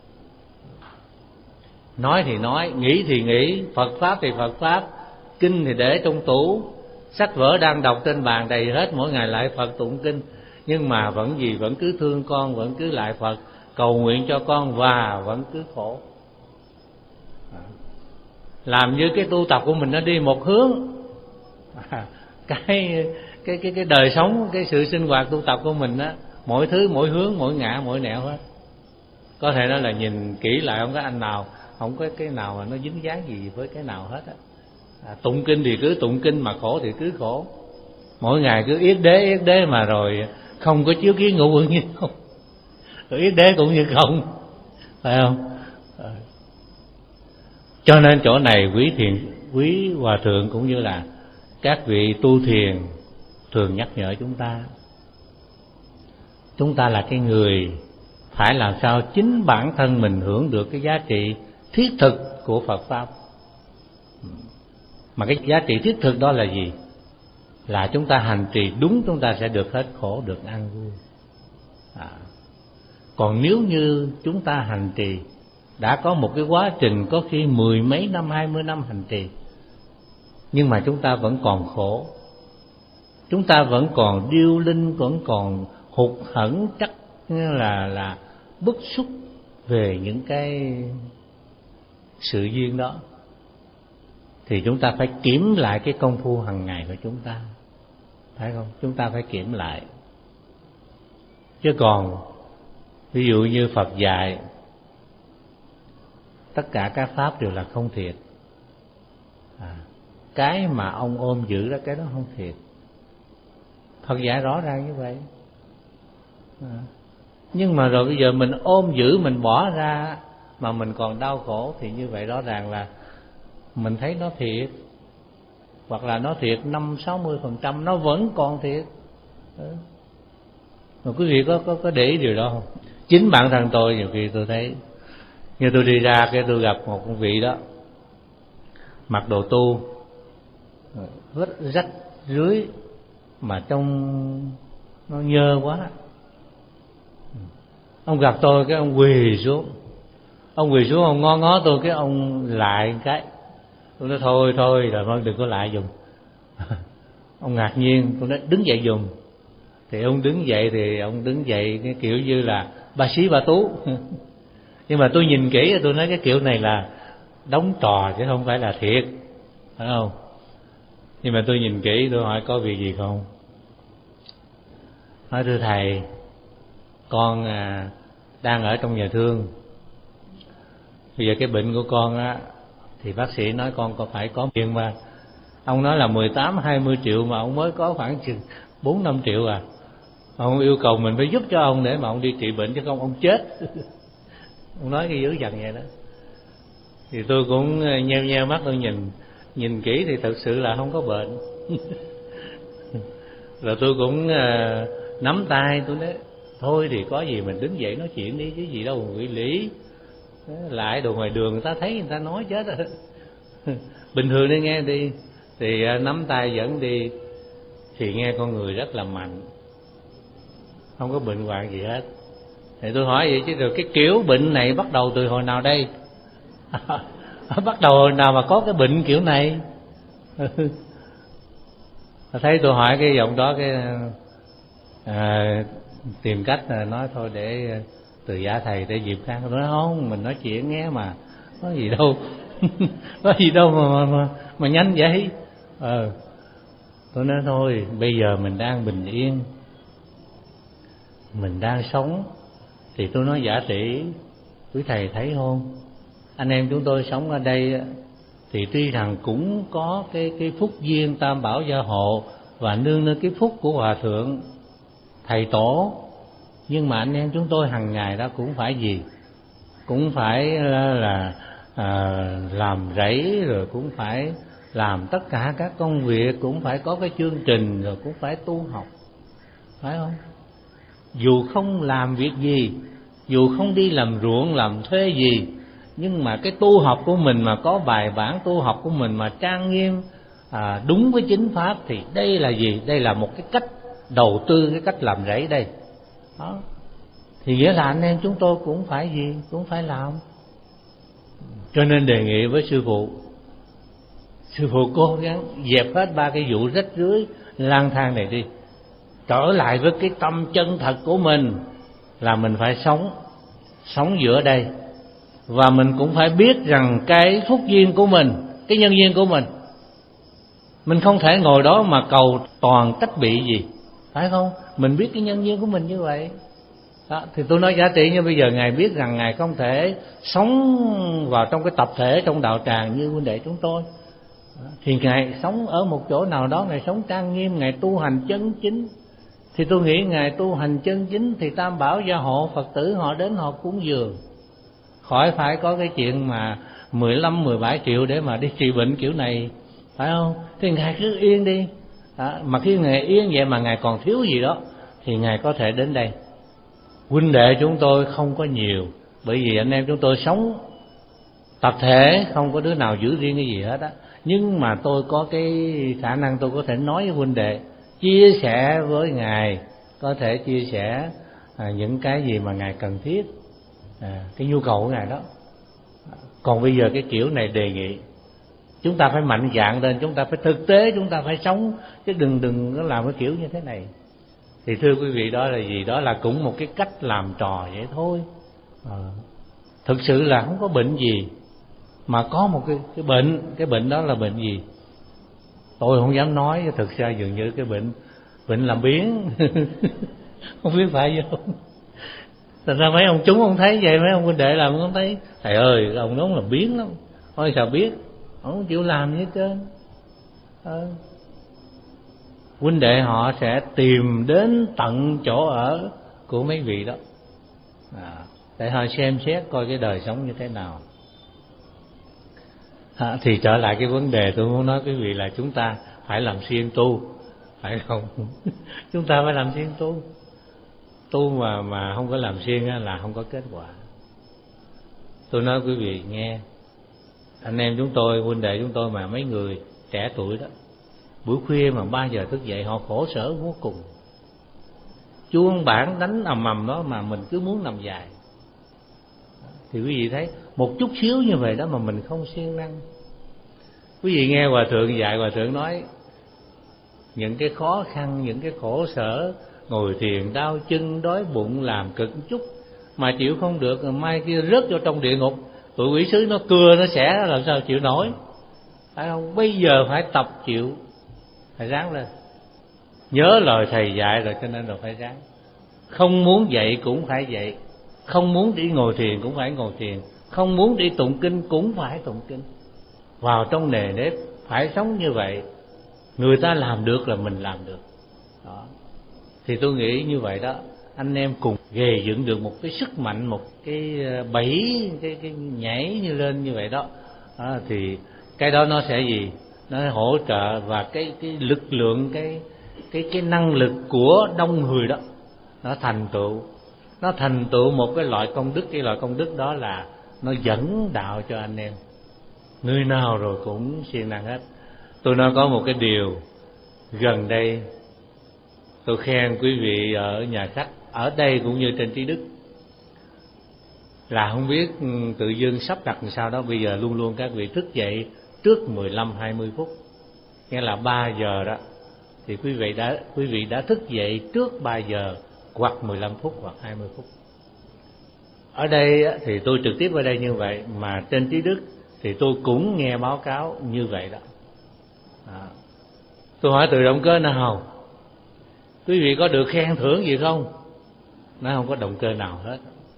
Nói thì nói, nghĩ thì nghĩ, Phật pháp thì Phật pháp, kinh thì để trong tủ, sách vở đang đọc trên bàn đầy hết, mỗi ngày lại Phật tụng kinh, nhưng mà vẫn gì, vẫn cứ thương con, vẫn cứ lại Phật cầu nguyện cho con, và vẫn cứ khổ. À, làm như cái tu tập của mình nó đi một hướng, à, cái cái cái cái đời sống, cái sự sinh hoạt tu tập của mình á, mỗi thứ mỗi hướng, mỗi ngã mỗi nẻo hết. Có thể nói là nhìn kỹ lại không có anh nào, không có cái nào mà nó dính dáng gì với cái nào hết á. À, tụng kinh thì cứ tụng kinh, mà khổ thì cứ khổ. Mỗi ngày cứ yết đế yết đế mà rồi không có chiếu kiến ngũ uẩn như không, rồi yết đế cũng như không, phải không? À, cho nên chỗ này quý thiền, quý hòa thượng cũng như là các vị tu thiền thường nhắc nhở chúng ta, chúng ta là cái người phải làm sao chính bản thân mình hưởng được cái giá trị thiết thực của Phật pháp. Mà cái giá trị thiết thực đó là gì? Là chúng ta hành trì đúng, chúng ta sẽ được hết khổ, được an vui. À. Còn nếu như chúng ta hành trì đã có một cái quá trình có khi mười mấy năm, hai mươi năm hành trì, nhưng mà chúng ta vẫn còn khổ, chúng ta vẫn còn điêu linh, vẫn còn hụt hẫng, chắc là là bức xúc về những cái sự duyên đó, thì chúng ta phải kiểm lại cái công phu hàng ngày của chúng ta, phải không? Chúng ta phải kiểm lại. Chứ còn ví dụ như Phật dạy tất cả các pháp đều là không thiệt, à, cái mà ông ôm giữ đó, cái đó không thiệt. Phật dạy rõ ràng như vậy. À, nhưng mà rồi bây giờ mình ôm giữ, mình bỏ ra mà mình còn đau khổ, thì như vậy rõ ràng là mình thấy nó thiệt, hoặc là nó thiệt năm sáu mươi phần trăm, nó vẫn còn thiệt. Ừ. Mà quý vị có có có để ý điều đó không? Chính bản thân tôi nhiều khi tôi thấy, như tôi đi ra cái tôi gặp một con vị đó mặc đồ tu rất rách rưới mà trông nó nhơ quá. Ông gặp tôi cái ông quỳ xuống, ông quỳ xuống ông ngó ngó tôi, cái ông lại cái tôi nói thôi thôi rồi vâng, đừng có lại dùng. Ông ngạc nhiên, tôi nói đứng dậy dùng. Thì ông đứng dậy thì ông đứng dậy cái kiểu như là ba xí ba tú. Nhưng mà tôi nhìn kỹ tôi nói cái kiểu này là đóng trò chứ không phải là thiệt, phải không? Nhưng mà tôi nhìn kỹ tôi hỏi có việc gì không? Nói thưa thầy, con à, đang ở trong nhà thương. Bây giờ cái bệnh của con á thì bác sĩ nói con có phải có tiền mà ông nói là mười tám hai mươi triệu mà ông mới có khoảng chừng bốn năm triệu à. Ông yêu cầu mình phải giúp cho ông để mà ông đi trị bệnh, chứ không ông chết. Ông nói cái dữ dằn vậy đó. Thì tôi cũng nheo nheo mắt tôi nhìn, nhìn kỹ thì thật sự là không có bệnh. Rồi tôi cũng uh, nắm tay tôi nói thôi thì có gì mình đứng dậy nói chuyện đi chứ gì đâu quỷ lý. Lại đồ ngoài đường người ta thấy người ta nói chết rồi. Bình thường đi nghe đi. Thì uh, nắm tay dẫn đi. Thì nghe con người rất là mạnh, không có bệnh hoạn gì hết. Thì tôi hỏi vậy chứ rồi cái kiểu bệnh này bắt đầu từ hồi nào đây? Bắt đầu hồi nào mà có cái bệnh kiểu này? Thấy tôi hỏi cái giọng đó cái à, tìm cách là nói thôi để từ giả thầy để dịp khác. Tôi nói không, mình nói chuyện nghe mà, có gì đâu. Có gì đâu mà mà, mà, mà nhanh vậy. Ờ tôi nói thôi bây giờ mình đang bình yên, mình đang sống. Thì tôi nói giả tỷ quý thầy thấy không, anh em chúng tôi sống ở đây thì tuy rằng cũng có cái cái phúc duyên tam bảo gia hộ và nương nơi cái phúc của hòa thượng thầy tổ, nhưng mà anh em chúng tôi hàng ngày đó cũng phải gì, cũng phải là, là à, làm rẫy, rồi cũng phải làm tất cả các công việc, cũng phải có cái chương trình, rồi cũng phải tu học, phải không? Dù không làm việc gì, dù không đi làm ruộng làm thuê gì, nhưng mà cái tu học của mình mà có bài bản tu học của mình mà trang nghiêm, à, đúng với chính pháp, thì đây là gì? Đây là một cái cách đầu tư, cái cách làm rẫy đây đó. Thì nghĩa là anh em chúng tôi cũng phải gì, cũng phải làm. Cho nên đề nghị với sư phụ, sư phụ cố gắng dẹp hết ba cái vụ rách rưới lang thang này đi, trở lại với cái tâm chân thật của mình là mình phải sống, sống giữa đây. Và mình cũng phải biết rằng cái phúc duyên của mình, cái nhân duyên của mình, mình không thể ngồi đó mà cầu toàn cách bị gì, phải không? Mình biết cái nhân duyên của mình như vậy đó. Thì tôi nói giá trị như bây giờ Ngài biết rằng Ngài không thể sống vào trong cái tập thể trong đạo tràng như huynh đệ chúng tôi đó. Thì Ngài sống ở một chỗ nào đó, Ngài sống trang nghiêm, Ngài tu hành chân chính. Thì tôi nghĩ Ngài tu hành chân chính thì tam bảo gia hộ Phật tử họ đến họ cúng dường, khỏi phải có cái chuyện mà mười lăm mười bảy triệu để mà đi trị bệnh kiểu này, phải không? Thì Ngài cứ yên đi đó. Mà khi Ngài yên vậy mà Ngài còn thiếu gì đó thì Ngài có thể đến đây. Huynh đệ chúng tôi không có nhiều, bởi vì anh em chúng tôi sống tập thể không có đứa nào giữ riêng cái gì hết á, nhưng mà tôi có cái khả năng tôi có thể nói với huynh đệ, chia sẻ với ngài, có thể chia sẻ à, những cái gì mà ngài cần thiết, à, cái nhu cầu của ngài đó. Còn bây giờ cái kiểu này đề nghị chúng ta phải mạnh dạn lên, chúng ta phải thực tế, chúng ta phải sống, chứ đừng đừng có làm cái kiểu như thế này. Thì thưa quý vị, đó là gì? Đó là cũng một cái cách làm trò vậy thôi. À, thực sự là không có bệnh gì, mà có một cái cái bệnh, cái bệnh đó là bệnh gì? Tôi không dám nói, thực ra dường như cái bệnh bệnh làm biếng. Không biết phải không? Thành ra mấy ông chúng không thấy vậy, mấy ông huynh đệ làm không thấy. Thầy ơi, ông đó làm biếng lắm. Thôi sao biết, ông không chịu làm gì hết trơn. À, huynh đệ họ sẽ tìm đến tận chỗ ở của mấy vị đó, à, để họ xem xét coi cái đời sống như thế nào. À, thì trở lại cái vấn đề tôi muốn nói quý vị là chúng ta phải làm siêng tu, phải không? Chúng ta phải làm siêng tu. Tu mà mà không có làm siêng là không có kết quả. Tôi nói quý vị nghe, anh em chúng tôi, huynh đệ chúng tôi mà mấy người trẻ tuổi đó, buổi khuya mà ba giờ thức dậy họ khổ sở vô cùng. Chuông bảng đánh ầm ầm đó mà mình cứ muốn nằm dài. Thì quý vị thấy một chút xíu như vậy đó mà mình không siêng năng. Quý vị nghe hòa thượng dạy, hòa thượng nói những cái khó khăn, những cái khổ sở, ngồi thiền đau chân, đói bụng, làm cực chút mà chịu không được, mai kia rớt vô trong địa ngục, tụi quỷ sứ nó cưa nó xẻ, làm sao chịu nổi, phải không? Bây giờ phải tập chịu, phải ráng lên. Nhớ lời thầy dạy rồi cho nên là phải ráng. Không muốn dậy cũng phải dậy, không muốn đi ngồi thiền cũng phải ngồi thiền, không muốn đi tụng kinh cũng phải tụng kinh. Vào trong nề nếp phải sống như vậy. Người ta làm được là mình làm được đó. Thì tôi nghĩ như vậy đó, anh em cùng gầy dựng được một cái sức mạnh, một cái bẫy, cái, cái nhảy như lên như vậy đó. đó Thì cái đó nó sẽ gì? Nó hỗ trợ, và cái cái lực lượng, cái cái cái năng lực của đông người đó nó thành tựu, nó thành tựu một cái loại công đức. Cái loại công đức đó là nó dẫn đạo cho anh em, người nào rồi cũng siêng năng hết. Tôi nói có một cái điều gần đây tôi khen quý vị ở nhà khách, ở đây cũng như trên Trí Đức, là không biết tự dưng sắp đặt làm sao đó, bây giờ luôn luôn các vị thức dậy trước mười lăm hai mươi phút, nghĩa là ba giờ đó, thì quý vị đã quý vị đã thức dậy trước ba giờ hoặc mười lăm phút hoặc hai mươi phút. Ở đây thì tôi trực tiếp ở đây như vậy, mà trên Trí Đức thì tôi cũng nghe báo cáo như vậy đó. À, tôi hỏi từ động cơ nào, quý vị có được khen thưởng gì không? Nó không có động cơ nào hết,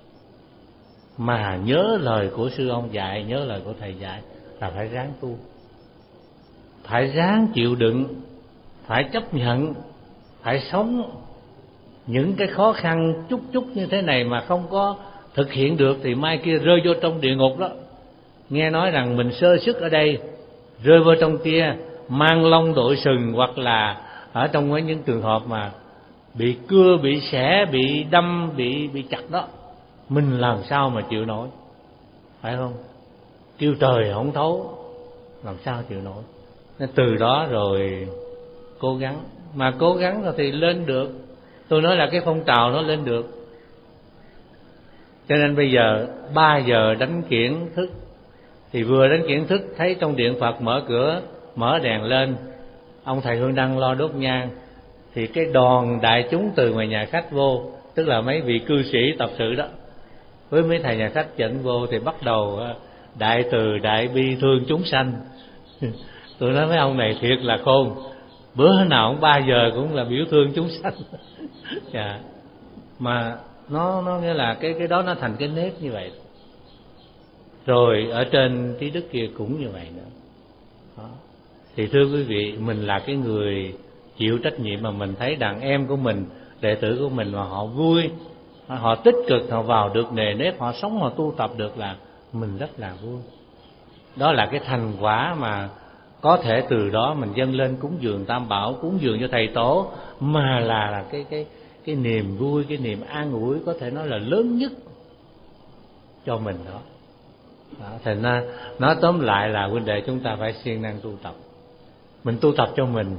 mà nhớ lời của sư ông dạy, nhớ lời của thầy dạy là phải ráng tu, phải ráng chịu đựng, phải chấp nhận, phải sống. Những cái khó khăn chút chút như thế này mà không có thực hiện được thì mai kia rơi vô trong địa ngục đó. Nghe nói rằng mình sơ sức ở đây, rơi vô trong kia, mang lông đội sừng, hoặc là ở trong những trường hợp mà bị cưa, bị xẻ, bị đâm, bị bị chặt đó, mình làm sao mà chịu nổi, phải không? Kêu trời không thấu, làm sao chịu nổi. Nên từ đó rồi cố gắng, mà cố gắng rồi thì lên được. Tôi nói là cái phong trào nó lên được. Cho nên bây giờ ba giờ đánh kiển thức, thì vừa đánh kiển thức thấy trong điện Phật mở cửa, mở đèn lên, ông thầy Hương Đăng lo đốt nhang, thì cái đoàn đại chúng từ ngoài nhà khách vô, tức là mấy vị cư sĩ tập sự đó, với mấy thầy nhà khách dẫn vô, thì bắt đầu đại từ đại bi thương chúng sanh. Tôi nói mấy ông này thiệt là khôn, bữa nào cũng ba giờ cũng là biểu thương chúng sanh. Dạ. Mà nó nó nghĩa là cái cái đó nó thành cái nếp như vậy. Rồi ở trên Trí Đức kia cũng như vậy nữa đó. Thì thưa quý vị, mình là cái người chịu trách nhiệm, mà mình thấy đàn em của mình, đệ tử của mình mà họ vui, họ tích cực, họ vào được nề nếp, họ sống, họ tu tập được, là mình rất là vui. Đó là cái thành quả mà có thể từ đó mình dâng lên cúng dường Tam Bảo, cúng dường cho thầy tổ, mà là, là cái cái cái niềm vui, cái niềm an ủi có thể nói là lớn nhất cho mình đó. Đó, thành ra nói tóm lại là huynh đệ chúng ta phải siêng năng tu tập. Mình tu tập cho mình.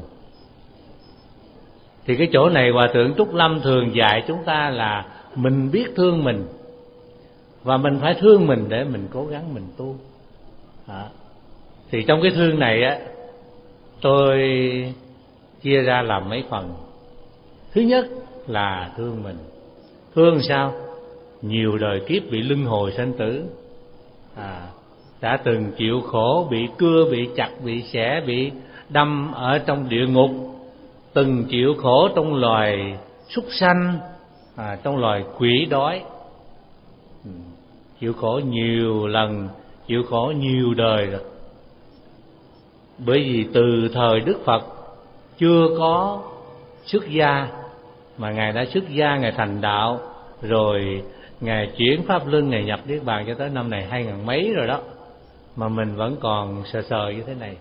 Thì cái chỗ này Hòa Thượng Trúc Lâm thường dạy chúng ta là mình biết thương mình, và mình phải thương mình để mình cố gắng mình tu. Đó. Thì trong cái thương này á, tôi chia ra làm mấy phần. Thứ nhất là thương mình. Thương sao? Nhiều đời kiếp bị luân hồi sanh tử, à, đã từng chịu khổ, bị cưa, bị chặt, bị xẻ, bị đâm ở trong địa ngục, từng chịu khổ trong loài súc sanh, à, trong loài quỷ đói, ừ, chịu khổ nhiều lần, chịu khổ nhiều đời rồi. Bởi vì từ thời Đức Phật chưa có xuất gia, mà Ngài đã xuất gia, Ngài thành đạo, rồi Ngài chuyển pháp luân, Ngài nhập Niết Bàn cho tới năm này hai ngàn mấy rồi đó, mà mình vẫn còn sờ sờ như thế này.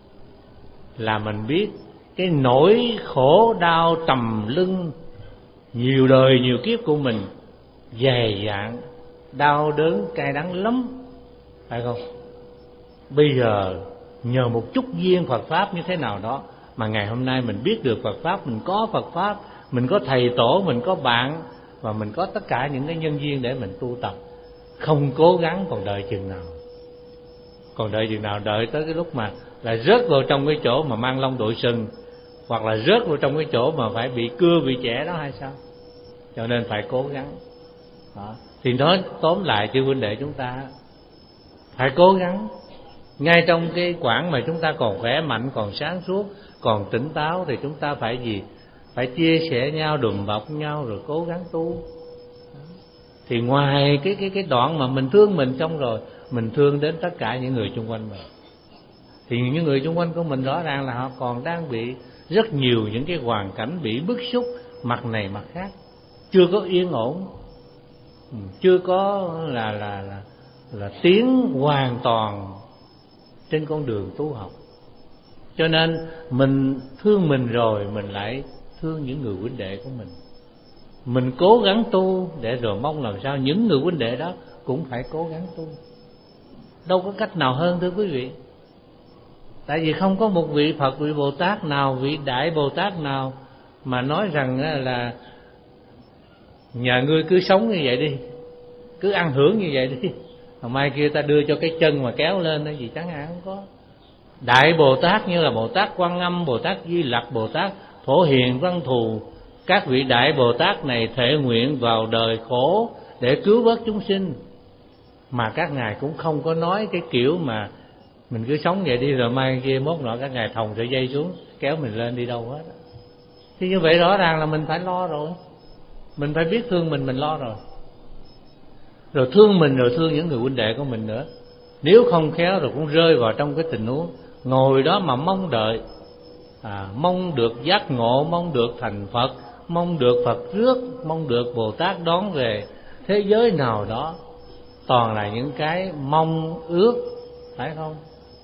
Là mình biết cái nỗi khổ đau trầm lưng nhiều đời nhiều kiếp của mình dày dạn, đau đớn cay đắng lắm, phải không? Bây giờ nhờ một chút duyên Phật Pháp như thế nào đó mà ngày hôm nay mình biết được Phật Pháp, mình có Phật Pháp, mình có thầy tổ, mình có bạn, và mình có tất cả những cái nhân duyên để mình tu tập. Không cố gắng còn đợi chừng nào? Còn đợi chừng nào? Đợi tới cái lúc mà lại rớt vào trong cái chỗ mà mang lông đội sừng, hoặc là rớt vào trong cái chỗ mà phải bị cưa, bị chẻ đó hay sao? Cho nên phải cố gắng. Đó. Thì nói tóm lại chư huynh đệ chúng ta phải cố gắng. Ngay trong cái quãng mà chúng ta còn khỏe mạnh, còn sáng suốt, còn tỉnh táo, thì chúng ta phải gì? Phải chia sẻ nhau, đùm bọc nhau, rồi cố gắng tu. Thì ngoài cái cái cái đoạn mà mình thương mình xong rồi, mình thương đến tất cả những người xung quanh mình. Thì những người xung quanh của mình rõ ràng là họ còn đang bị rất nhiều những cái hoàn cảnh bị bức xúc, mặt này mặt khác, chưa có yên ổn, chưa có là là là là tiến hoàn toàn trên con đường tu học. Cho nên mình thương mình rồi, mình lại thương những người huynh đệ của mình. Mình cố gắng tu để rồi mong làm sao những người huynh đệ đó cũng phải cố gắng tu. Đâu có cách nào hơn thưa quý vị. Tại vì không có một vị Phật, vị Bồ Tát nào, vị Đại Bồ Tát nào mà nói rằng là nhà ngươi cứ sống như vậy đi, cứ ăn hưởng như vậy đi, mà mai kia ta đưa cho cái chân mà kéo lên, cái gì chẳng hạn, không có. Đại Bồ Tát như là Bồ Tát Quan Âm, Bồ Tát Di Lặc, Bồ Tát Phổ Hiền, Văn Thù, các vị Đại Bồ Tát này thể nguyện vào đời khổ để cứu vớt chúng sinh, mà các ngài cũng không có nói cái kiểu mà mình cứ sống vậy đi rồi mai kia mốt nọ các ngài thòng sợi dây xuống kéo mình lên đi đâu hết. Thì như vậy rõ ràng là mình phải lo rồi, mình phải biết thương mình, mình lo rồi. Rồi thương mình rồi thương những người huynh đệ của mình nữa. Nếu không khéo rồi cũng rơi vào trong cái tình huống ngồi đó mà mong đợi, à, mong được giác ngộ, mong được thành Phật, mong được Phật rước, mong được Bồ Tát đón về thế giới nào đó. Toàn là những cái mong ước, phải không?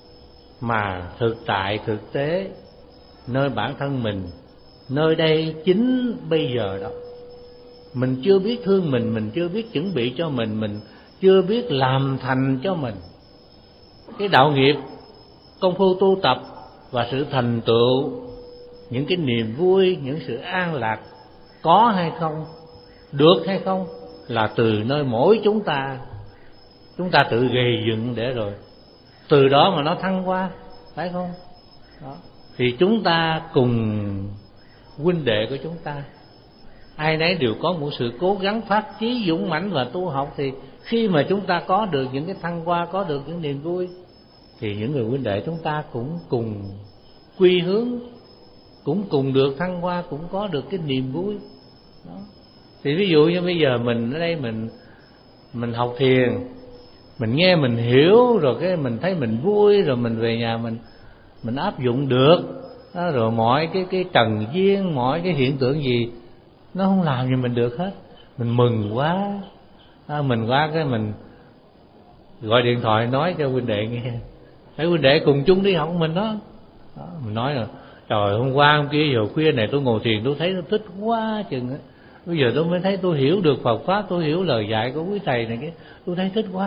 Mà thực tại, thực tế, nơi bản thân mình, nơi đây chính bây giờ đó, mình chưa biết thương mình, mình chưa biết chuẩn bị cho mình, mình chưa biết làm thành cho mình cái đạo nghiệp, công phu tu tập và sự thành tựu, những cái niềm vui, những sự an lạc có hay không, được hay không, là từ nơi mỗi chúng ta. Chúng ta tự gây dựng để rồi từ đó mà nó thăng qua, phải không? Đó. Thì chúng ta cùng huynh đệ của chúng ta, ai nấy đều có một sự cố gắng phát chí dũng mãnh và tu học. Thì khi mà chúng ta có được những cái thăng hoa, có được những niềm vui, thì những người huynh đệ chúng ta cũng cùng quy hướng, cũng cùng được thăng hoa, cũng có được cái niềm vui đó. Thì ví dụ như bây giờ mình ở đây mình mình học thiền, mình nghe mình hiểu rồi cái mình thấy mình vui, rồi mình về nhà mình mình áp dụng được đó, rồi mọi cái cái trần duyên, mọi cái hiện tượng gì nó không làm gì mình được hết, mình mừng quá đó, mình qua cái mình gọi điện thoại nói cho huynh đệ nghe, thấy huynh đệ cùng chung đi học mình đó, đó mình nói là trời, hôm qua hôm kia giờ khuya này tôi ngồi thiền tôi thấy tôi thích quá chừng á, bây giờ tôi mới thấy tôi hiểu được Phật Pháp, tôi hiểu lời dạy của quý thầy này kia, tôi thấy thích quá,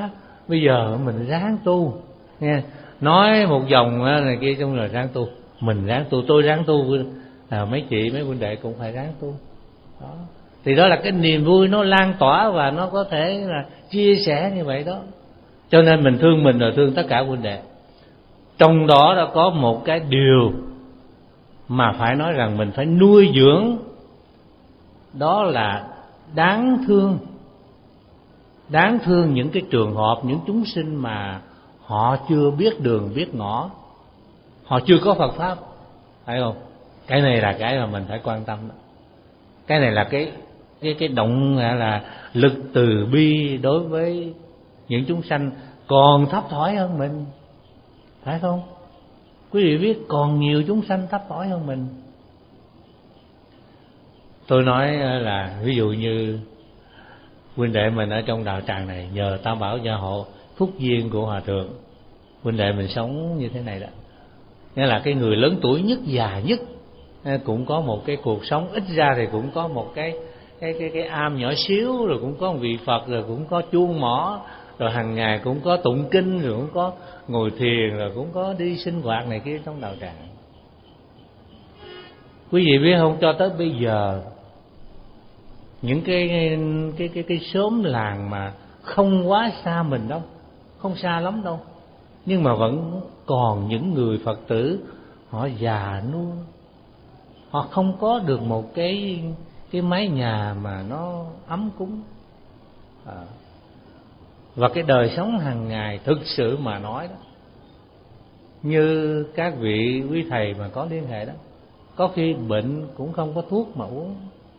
Bây giờ mình ráng tu nghe, nói một vòng này kia trong rồi ráng tu, mình ráng tu, tôi ráng tu, à, mấy chị mấy huynh đệ cũng phải ráng tu đó. Thì đó là cái niềm vui nó lan tỏa và nó có thể là chia sẻ như vậy đó. Cho nên mình thương mình rồi thương tất cả huynh đệ. Trong đó đã có một cái điều mà phải nói rằng mình phải nuôi dưỡng, đó là đáng thương. Đáng thương những cái trường hợp, những chúng sinh mà họ chưa biết đường biết ngõ, họ chưa có Phật Pháp, phải không? Cái này là cái mà mình phải quan tâm đó. Cái này là cái cái cái động là lực từ bi đối với những chúng sanh còn thấp thỏi hơn mình, phải không? Quý vị biết còn nhiều chúng sanh thấp thỏi hơn mình. Tôi nói là ví dụ như huynh đệ mình ở trong đạo tràng này, nhờ Tam Bảo gia hộ, phúc duyên của Hòa Thượng, huynh đệ mình sống như thế này đó. Nghĩa là cái người lớn tuổi nhất, già nhất cũng có một cái cuộc sống, ít ra thì cũng có một cái cái cái cái am nhỏ xíu, rồi cũng có một vị Phật, rồi cũng có chuông mỏ, rồi hàng ngày cũng có tụng kinh, rồi cũng có ngồi thiền, rồi cũng có đi sinh hoạt này kia trong đạo tràng. Quý vị biết không, cho tới bây giờ những cái cái cái cái xóm làng mà không quá xa mình đâu, không xa lắm đâu, nhưng mà vẫn còn những người Phật tử họ già nua, họ không có được một cái cái mái nhà mà nó ấm cúng, à, và cái đời sống hàng ngày thực sự mà nói đó, như các vị quý thầy mà có liên hệ đó, có khi bệnh cũng không có thuốc mà uống.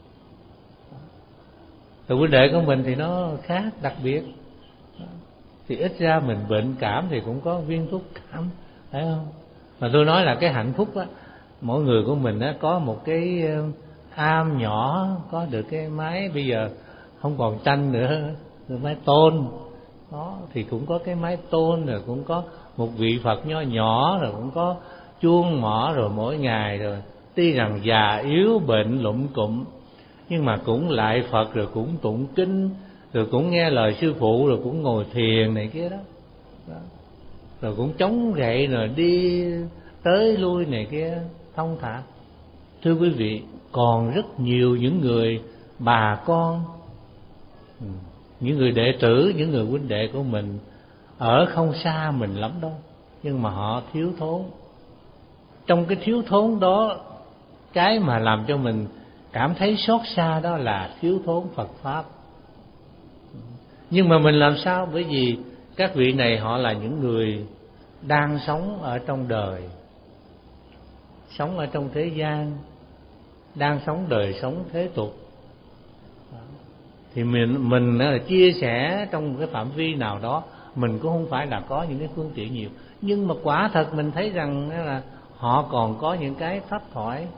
Rồi huynh đệ của mình thì nó khác, đặc biệt thì ít ra mình bệnh cảm thì cũng có viên thuốc cảm, phải không? Mà tôi nói là cái hạnh phúc á, mỗi người của mình á có một cái am nhỏ, có được cái máy, bây giờ không còn tranh nữa, được máy tôn đó, thì cũng có cái máy tôn, rồi cũng có một vị Phật nho nhỏ, rồi cũng có chuông mỏ, rồi mỗi ngày, rồi tuy rằng già yếu bệnh lụm cụm, nhưng mà cũng lại Phật, rồi cũng tụng kinh, rồi cũng nghe lời sư phụ, rồi cũng ngồi thiền này kia đó, đó. Rồi cũng chống gậy, rồi đi tới lui này kia thông thả. Thưa quý vị, còn rất nhiều những người bà con, những người đệ tử, những người huynh đệ của mình ở không xa mình lắm đâu, nhưng mà họ thiếu thốn. Trong cái thiếu thốn đó, cái mà làm cho mình cảm thấy xót xa đó là thiếu thốn Phật Pháp. Nhưng mà mình làm sao? Bởi vì các vị này họ là những người đang sống ở trong đời, sống ở trong thế gian, đang sống đời sống thế tục. Thì mình mình là chia sẻ trong một cái phạm vi nào đó, mình cũng không phải là có những cái phương tiện nhiều, nhưng mà quả thật mình thấy rằng là họ còn có những cái thấp thỏi.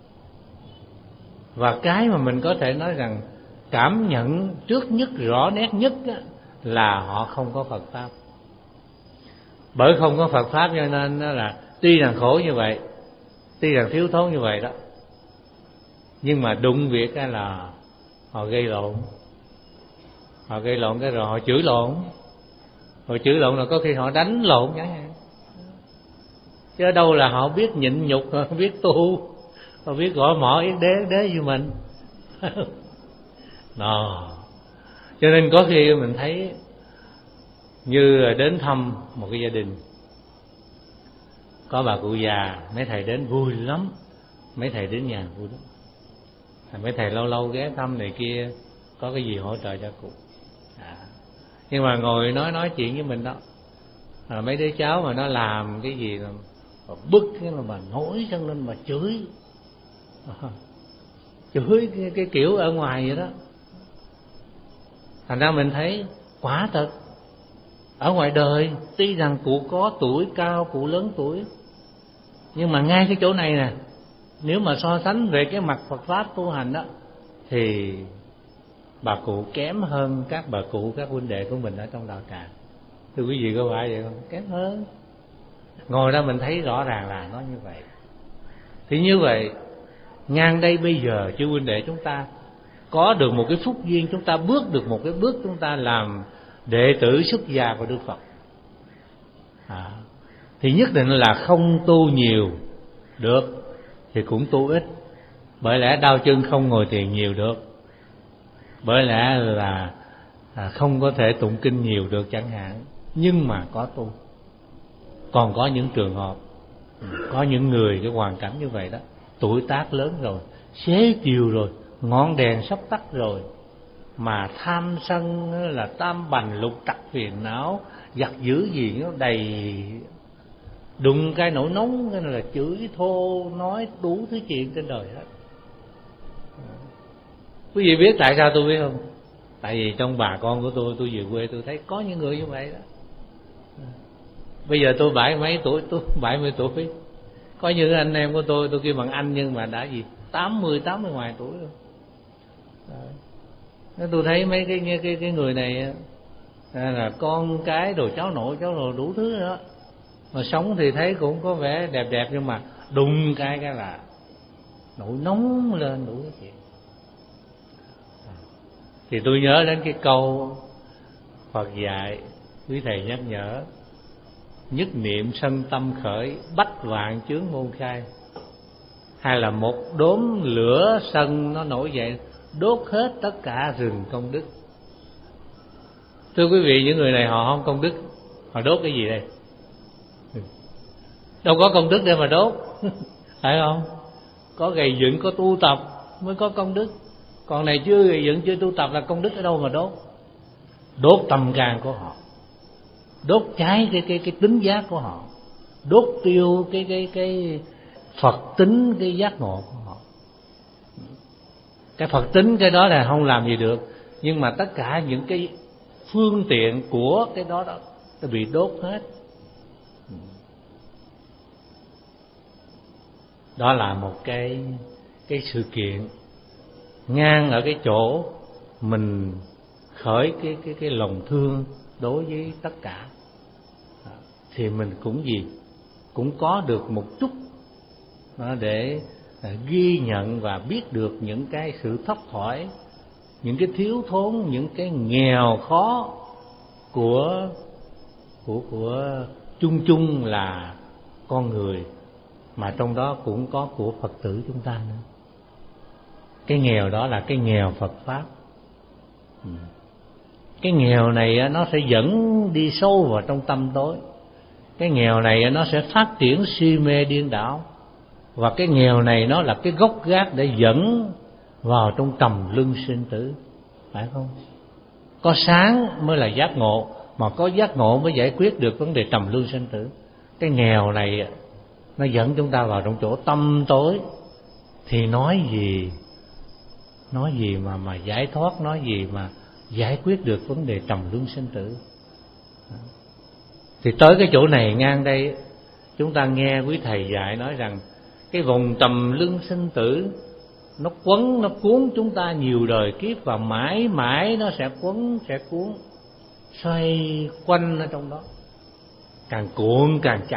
Và cái mà mình có thể nói rằng cảm nhận trước nhất, rõ nét nhất là họ không có Phật Pháp. Bởi không có Phật Pháp cho nên là tuy rằng khổ như vậy, tuy rằng thiếu thốn như vậy đó, nhưng mà đụng việc là họ gây lộn. Họ gây lộn cái rồi họ chửi lộn. Họ chửi lộn là có khi họ đánh lộn chẳng hạn. Chứ đâu là họ biết nhịn nhục, họ biết tu, họ biết gõ mỏ yết đế đế như mình. Đó. Cho nên có khi mình thấy như đến thăm một cái gia đình, có bà cụ già, mấy thầy đến vui lắm, mấy thầy đến nhà vui lắm. Mấy thầy lâu lâu ghé thăm này kia, có cái gì hỗ trợ cho cụ. À. Nhưng mà ngồi nói nói chuyện với mình đó, à, mấy đứa cháu mà nó làm cái gì mà bức cái là mà nổi chân lên mà chửi, à, chửi cái, cái kiểu ở ngoài vậy đó. Thành ra mình thấy quả thật ở ngoài đời tuy rằng cụ có tuổi cao, cụ lớn tuổi, nhưng mà ngay cái chỗ này nè, nếu mà so sánh về cái mặt Phật Pháp tu hành đó, thì bà cụ kém hơn các bà cụ, các huynh đệ của mình ở trong đạo tràng. Thưa quý vị, có phải vậy không? Kém hơn. Ngồi ra mình thấy rõ ràng là nó như vậy. Thì như vậy, ngang đây bây giờ chư huynh đệ chúng ta có được một cái phúc duyên, chúng ta bước được một cái bước, chúng ta làm đệ tử xuất gia của Đức Phật. À, thì nhất định là không tu nhiều được thì cũng tu ít. Bởi lẽ đau chân không ngồi thiền nhiều được, bởi lẽ là à, không có thể tụng kinh nhiều được chẳng hạn, nhưng mà có tu. Còn có những trường hợp, có những người cái hoàn cảnh như vậy đó, tuổi tác lớn rồi, xế chiều rồi, ngọn đèn sắp tắt rồi, mà tham sân là tam bành lục trặc phiền não, giặc dữ gì nó đầy, đụng cái nỗi nóng cái là chửi thô, nói đủ thứ chuyện trên đời hết. Quý vị biết tại sao tôi biết không? Tại vì trong bà con của tôi, tôi về quê tôi thấy có những người như vậy đó. Bây giờ tôi bảy mấy tuổi, tôi bảy mươi tuổi, có những anh em của tôi, tôi kêu bằng anh nhưng mà đã gì tám mươi, tám mươi ngoài tuổi rồi. Đó. Tôi thấy mấy cái cái cái người này là con cái đồ cháu nội cháu đồ đủ thứ đó, mà sống thì thấy cũng có vẻ đẹp đẹp, nhưng mà đùng cái cái là nổi nóng lên đủ cái chuyện. Thì tôi nhớ đến cái câu Phật dạy, quý thầy nhắc nhở: nhất niệm sân tâm khởi, bách vạn chướng môn khai. Hay là một đốm lửa sân nó nổi dậy, đốt hết tất cả rừng công đức. Thưa quý vị, những người này họ không công đức, họ đốt cái gì đây? Đâu có công đức để mà đốt, phải không? Có gầy dựng, có tu tập mới có công đức. Còn này chưa gầy dựng, chưa tu tập là công đức ở đâu mà đốt? Đốt tâm can của họ, đốt cháy cái cái cái tính giác của họ, đốt tiêu cái cái cái Phật tính, cái giác ngộ của họ. Cái Phật tính cái đó là không làm gì được, nhưng mà tất cả những cái phương tiện của cái đó đó nó bị đốt hết. Đó là một cái cái sự kiện ngang ở cái chỗ mình khởi cái cái cái lòng thương đối với tất cả, thì mình cũng gì cũng có được một chút để ghi nhận và biết được những cái sự thấp thỏi, những cái thiếu thốn, những cái nghèo khó của của của chung chung là con người, mà trong đó cũng có của Phật tử chúng ta nữa. Cái nghèo đó là cái nghèo Phật pháp. Cái nghèo này nó sẽ dẫn đi sâu vào trong tâm tối. Cái nghèo này nó sẽ phát triển si mê điên đảo. Và cái nghèo này nó là cái gốc gác để dẫn vào trong trầm luân sinh tử, phải không? Có sáng mới là giác ngộ, mà có giác ngộ mới giải quyết được vấn đề trầm luân sinh tử. Cái nghèo này nó dẫn chúng ta vào trong chỗ tâm tối, thì nói gì nói gì mà mà giải thoát, nói gì mà giải quyết được vấn đề trầm luân sinh tử. Thì tới cái chỗ này ngang đây, chúng ta nghe quý thầy dạy nói rằng cái vòng trầm luân sinh tử nó quấn, nó cuốn chúng ta nhiều đời kiếp, và mãi mãi nó sẽ quấn, sẽ cuốn, xoay quanh ở trong đó, càng cuộn càng chặt,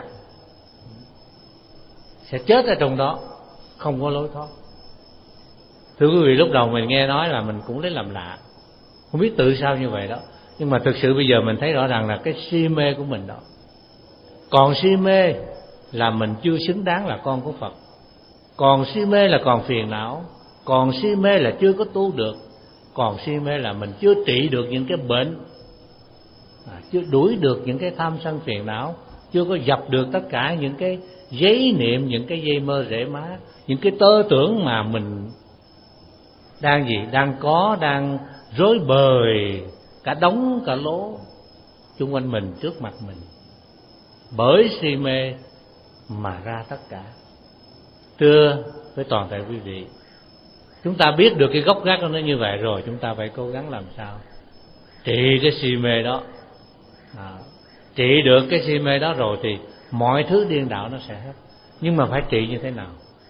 sẽ chết ở trong đó, không có lối thoát. Thưa quý vị, lúc đầu mình nghe nói là mình cũng lấy làm lạ, không biết tự sao như vậy đó. Nhưng mà thực sự bây giờ mình thấy rõ ràng là cái si mê của mình đó. Còn si mê là mình chưa xứng đáng là con của Phật. Còn si mê là còn phiền não. Còn si mê là chưa có tu được. Còn si mê là mình chưa trị được những cái bệnh, à, chưa đuổi được những cái tham sân phiền não, chưa có dập được tất cả những cái giấy niệm, những cái dây mơ rễ má, những cái tơ tưởng mà mình đang gì đang có, đang rối bời cả đống cả lố chung quanh mình, trước mặt mình, bởi si mê mà ra tất cả. Thưa với toàn thể quý vị, chúng ta biết được cái gốc gác của nó như vậy rồi, chúng ta phải cố gắng làm sao trị cái si mê đó. à, Trị được cái si mê đó rồi thì mọi thứ điên đạo nó sẽ hết. Nhưng mà phải trị như thế nào?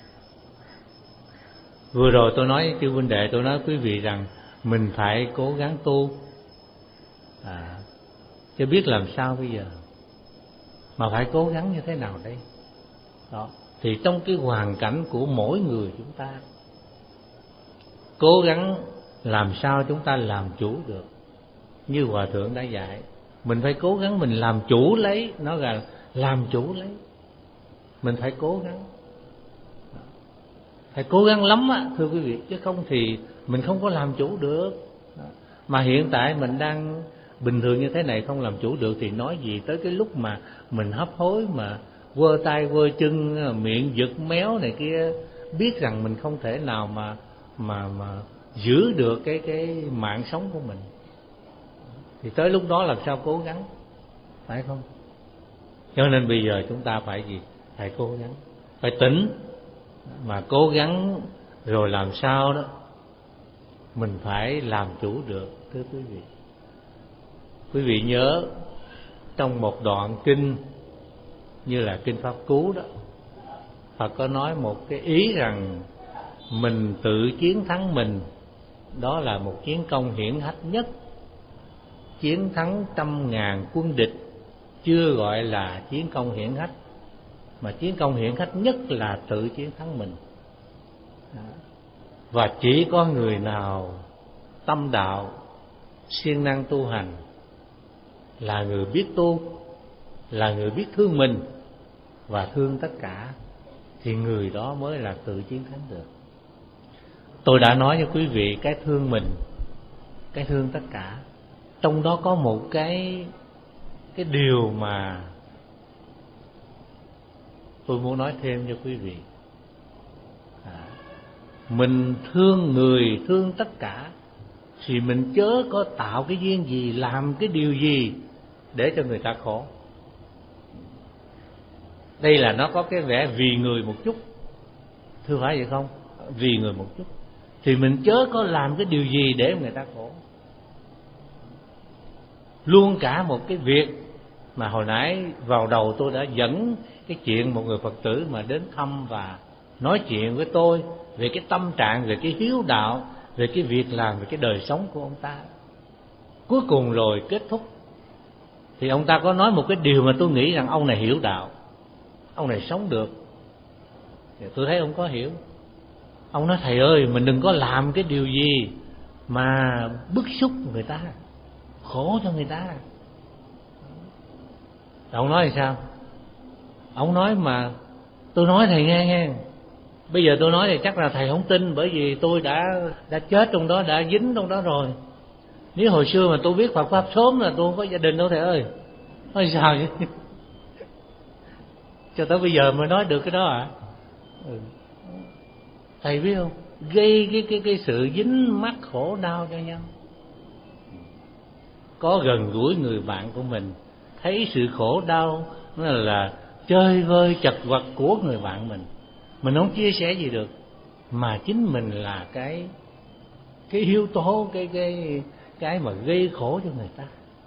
Vừa rồi tôi nói chư huynh đệ, tôi nói quý vị rằng mình phải cố gắng tu, à, chứ biết làm sao bây giờ. Mà phải cố gắng như thế nào đây? Đó. Thì trong cái hoàn cảnh của mỗi người chúng ta, cố gắng làm sao chúng ta làm chủ được như Hòa Thượng đã dạy, mình phải cố gắng mình làm chủ lấy, nó là làm chủ lấy. Mình phải cố gắng, phải cố gắng lắm á, thưa quý vị, chứ không thì mình không có làm chủ được. Mà hiện tại mình đang bình thường như thế này không làm chủ được thì nói gì tới cái lúc mà mình hấp hối mà quơ tay quơ chân, miệng giật méo này kia, biết rằng mình không thể nào mà mà mà giữ được cái cái mạng sống của mình, thì tới lúc đó làm sao cố gắng, phải không? Cho nên bây giờ chúng ta phải gì? Phải cố gắng, phải tỉnh, mà cố gắng rồi làm sao đó mình phải làm chủ được, thưa quý vị. Quý vị nhớ trong một đoạn kinh như là kinh Pháp Cú đó, Phật có nói một cái ý rằng mình tự chiến thắng mình, đó là một chiến công hiển hách nhất. Chiến thắng trăm ngàn quân địch chưa gọi là chiến công hiển hách, mà chiến công hiển hách nhất là tự chiến thắng mình. Và chỉ có người nào tâm đạo siêng năng tu hành, là người biết tu, là người biết thương mình và thương tất cả, thì người đó mới là tự chiến thắng được. Tôi đã nói cho quý vị, cái thương mình, cái thương tất cả, trong đó có một cái cái điều mà tôi muốn nói thêm cho quý vị. à, Mình thương người, thương tất cả, thì mình chớ có tạo cái duyên gì, làm cái điều gì để cho người ta khổ. Đây là nó có cái vẻ vì người một chút, thưa phải vậy không? Vì người một chút thì mình chớ có làm cái điều gì để người ta khổ. Luôn cả một cái việc mà hồi nãy vào đầu tôi đã dẫn cái chuyện một người Phật tử mà đến thăm và nói chuyện với tôi về cái tâm trạng, về cái hiếu đạo, về cái việc làm, về cái đời sống của ông ta. Cuối cùng rồi kết thúc thì ông ta có nói một cái điều mà tôi nghĩ rằng ông này hiểu đạo, ông này sống được. Thì tôi thấy ông có hiểu. Ông nói: thầy ơi, mình đừng có làm cái điều gì mà bức xúc người ta, khổ cho người ta. Ông nói thì sao? Ông nói mà tôi nói thầy nghe nghe. Bây giờ tôi nói thì chắc là thầy không tin, bởi vì tôi đã đã chết trong đó, đã dính trong đó rồi. Nếu hồi xưa mà tôi biết Phật Pháp sớm là tôi không có gia đình đâu thầy ơi. Nói sao vậy? Cho tới bây giờ mới nói được cái đó à? Ừ. Thầy biết không, gây cái cái cái sự dính mắc khổ đau cho nhau. Có gần gũi người bạn của mình, thấy sự khổ đau nó là chơi vơi chật vật của người bạn mình, mình không chia sẻ gì được, mà chính mình là cái cái yếu tố, cái cái cái mà gây khổ cho người ta.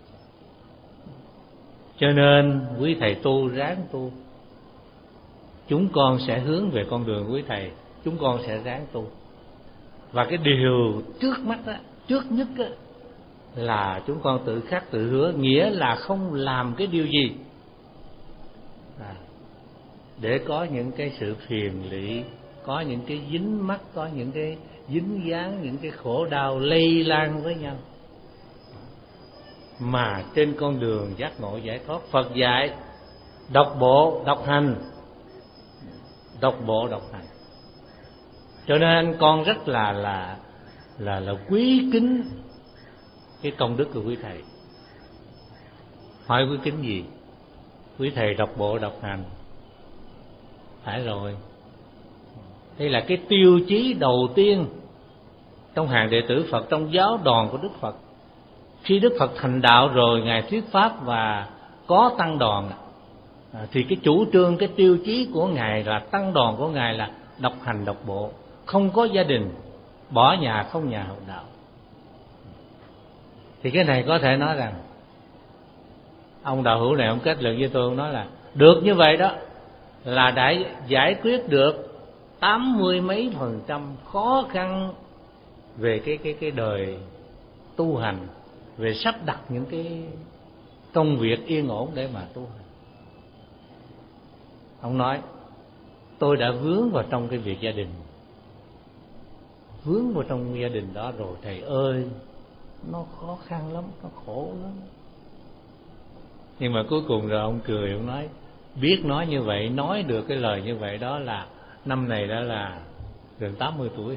Cho nên quý thầy tu ráng tu, chúng con sẽ hướng về con đường quý thầy, chúng con sẽ ráng tu. Và cái điều trước mắt đó, trước nhất đó, là chúng con tự khắc tự hứa, nghĩa là không làm cái điều gì à, để có những cái sự phiền lụy, có những cái dính mắc, có những cái dính dáng, những cái khổ đau lây lan với nhau. Mà trên con đường giác ngộ giải thoát, Phật dạy độc bộ độc hành, độc bộ độc hành. Cho nên con rất là là là là quý kính cái công đức của quý thầy. Hỏi quý kính gì? Quý thầy độc bộ độc hành. Phải rồi. Đây là cái tiêu chí đầu tiên trong hàng đệ tử Phật, trong giáo đoàn của Đức Phật. Khi Đức Phật thành đạo rồi, Ngài thuyết pháp và có tăng đoàn, à, thì cái chủ trương, cái tiêu chí của Ngài là tăng đoàn của Ngài là độc hành độc bộ, không có gia đình, bỏ nhà không nhà học đạo. Thì cái này có thể nói rằng ông đạo hữu này ông kết luận với tôi, ông nói là được như vậy đó là đã giải quyết được tám mươi mấy phần trăm khó khăn về cái cái cái đời tu hành, về sắp đặt những cái công việc yên ổn để mà tu hành. Ông nói tôi đã vướng vào trong cái việc gia đình, vướng vào trong gia đình đó rồi thầy ơi, nó khó khăn lắm, nó khổ lắm. Nhưng mà cuối cùng rồi ông cười, ông nói biết nói như vậy, nói được cái lời như vậy đó là năm này đã là gần tám mươi tuổi.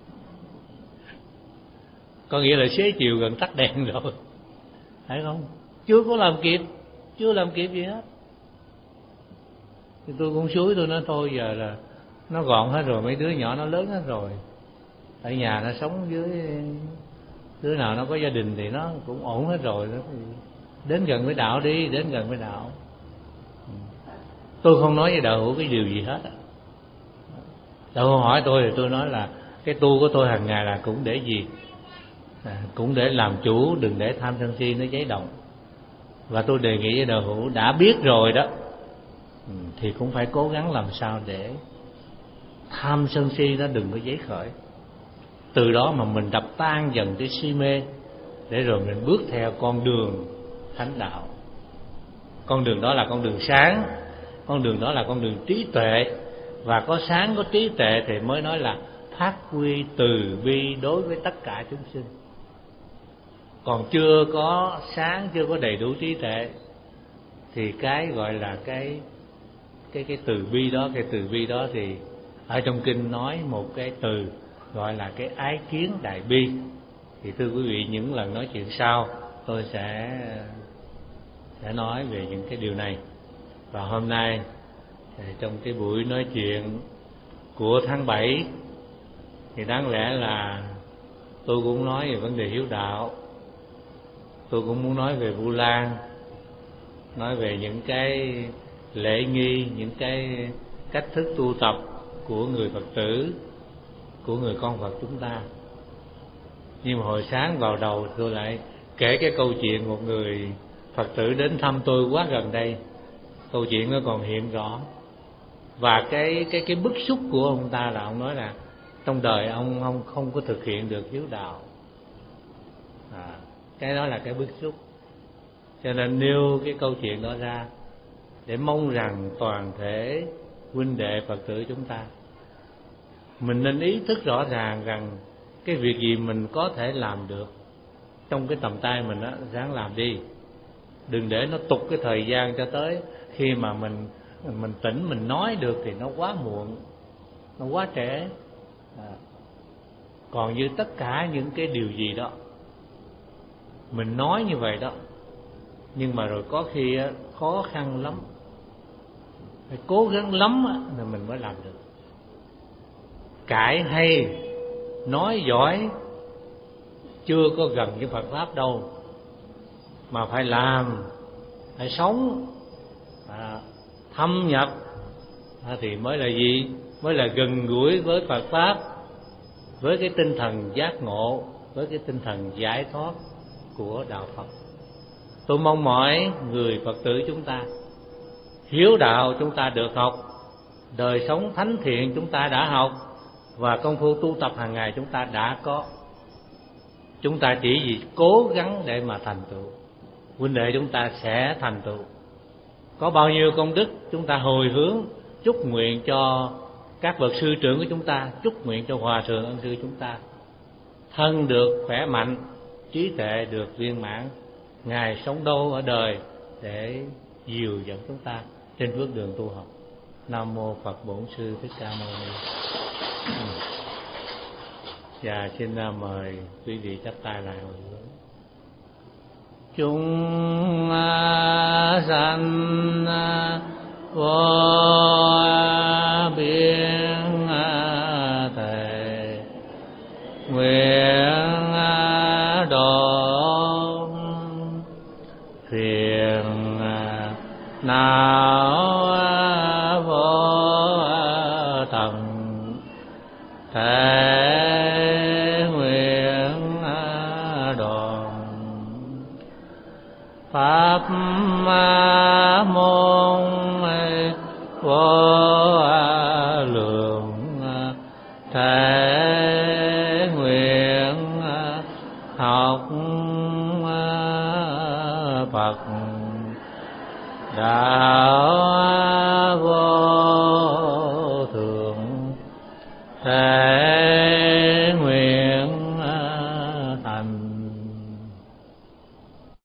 Có nghĩa là xế chiều gần tắt đèn rồi, phải không? Chưa có làm kịp, chưa làm kịp gì hết. Thì tôi cũng xúi, tôi nói thôi giờ là nó gọn hết rồi, mấy đứa nhỏ nó lớn hết rồi, ở nhà nó sống với đứa nào nó có gia đình thì nó cũng ổn hết rồi đó. Đến gần với đạo đi, đến gần với đạo. Tôi không nói với đạo hữu cái điều gì hết. Đạo hữu hỏi tôi thì tôi nói là cái tu của tôi hàng ngày là cũng để gì? À, cũng để làm chủ, đừng để tham sân si nó cháy động. Và tôi đề nghị với đạo hữu đã biết rồi đó thì cũng phải cố gắng làm sao để tham sân si nó đừng có dấy khởi. Từ đó mà mình đập tan dần cái si mê, để rồi mình bước theo con đường thánh đạo. Con đường đó là con đường sáng, con đường đó là con đường trí tuệ. Và có sáng có trí tuệ thì mới nói là phát huy từ bi đối với tất cả chúng sinh. Còn chưa có sáng, chưa có đầy đủ trí tuệ thì cái gọi là cái cái cái từ bi đó, cái từ bi đó thì ở trong kinh nói một cái từ gọi là cái ái kiến đại bi. Thì thưa quý vị, những lần nói chuyện sau tôi sẽ sẽ nói về những cái điều này. Và hôm nay trong cái buổi nói chuyện của tháng bảy thì đáng lẽ là tôi cũng nói về vấn đề hiếu đạo, tôi cũng muốn nói về Vu Lan, nói về những cái lễ nghi, những cái cách thức tu tập của người Phật tử, của người con Phật chúng ta. Nhưng mà hồi sáng vào đầu tôi lại kể cái câu chuyện một người Phật tử đến thăm tôi quá gần đây. Câu chuyện nó còn hiện rõ. Và cái cái cái bức xúc của ông ta là ông nói là trong đời ông ông không có thực hiện được hiếu đạo. À, cái đó là cái bức xúc. Cho nên nêu cái câu chuyện đó ra để mong rằng toàn thể huynh đệ Phật tử chúng ta mình nên ý thức rõ ràng rằng cái việc gì mình có thể làm được trong cái tầm tay mình á, ráng làm đi. Đừng để nó tục cái thời gian cho tới khi mà mình mình tỉnh mình nói được thì nó quá muộn, nó quá trễ. À, còn như tất cả những cái điều gì đó mình nói như vậy đó, nhưng mà rồi có khi á, khó khăn lắm, phải cố gắng lắm á, thì mình mới làm được. Cãi hay, nói giỏi chưa có gần với Phật Pháp đâu, mà phải làm, phải sống, à, thâm nhập à, thì mới là gì? Mới là gần gũi với Phật Pháp, với cái tinh thần giác ngộ, với cái tinh thần giải thoát của đạo Phật. Tôi mong mỏi người Phật tử chúng ta, hiếu đạo chúng ta được học, đời sống thánh thiện chúng ta đã học, và công phu tu tập hàng ngày chúng ta đã có. Chúng ta chỉ vì cố gắng để mà thành tựu, huynh đệ chúng ta sẽ thành tựu. Có bao nhiêu công đức chúng ta hồi hướng, chúc nguyện cho các bậc sư trưởng của chúng ta, chúc nguyện cho hòa thượng ân sư chúng ta thân được khỏe mạnh, trí tuệ được viên mãn, ngài sống đâu ở đời để dìu dẫn chúng ta trên bước đường tu học. Nam mô Phật Bổn Sư Thích Ca Mâu Ni. Và xin mời quý vị chắp tay lại hồi hướng. Chúng sanh vô biên thệ nguyện độ phiền não vô tận thể nguyện đoàn pháp môn vô lượng thể nguyện học Phật đạo vô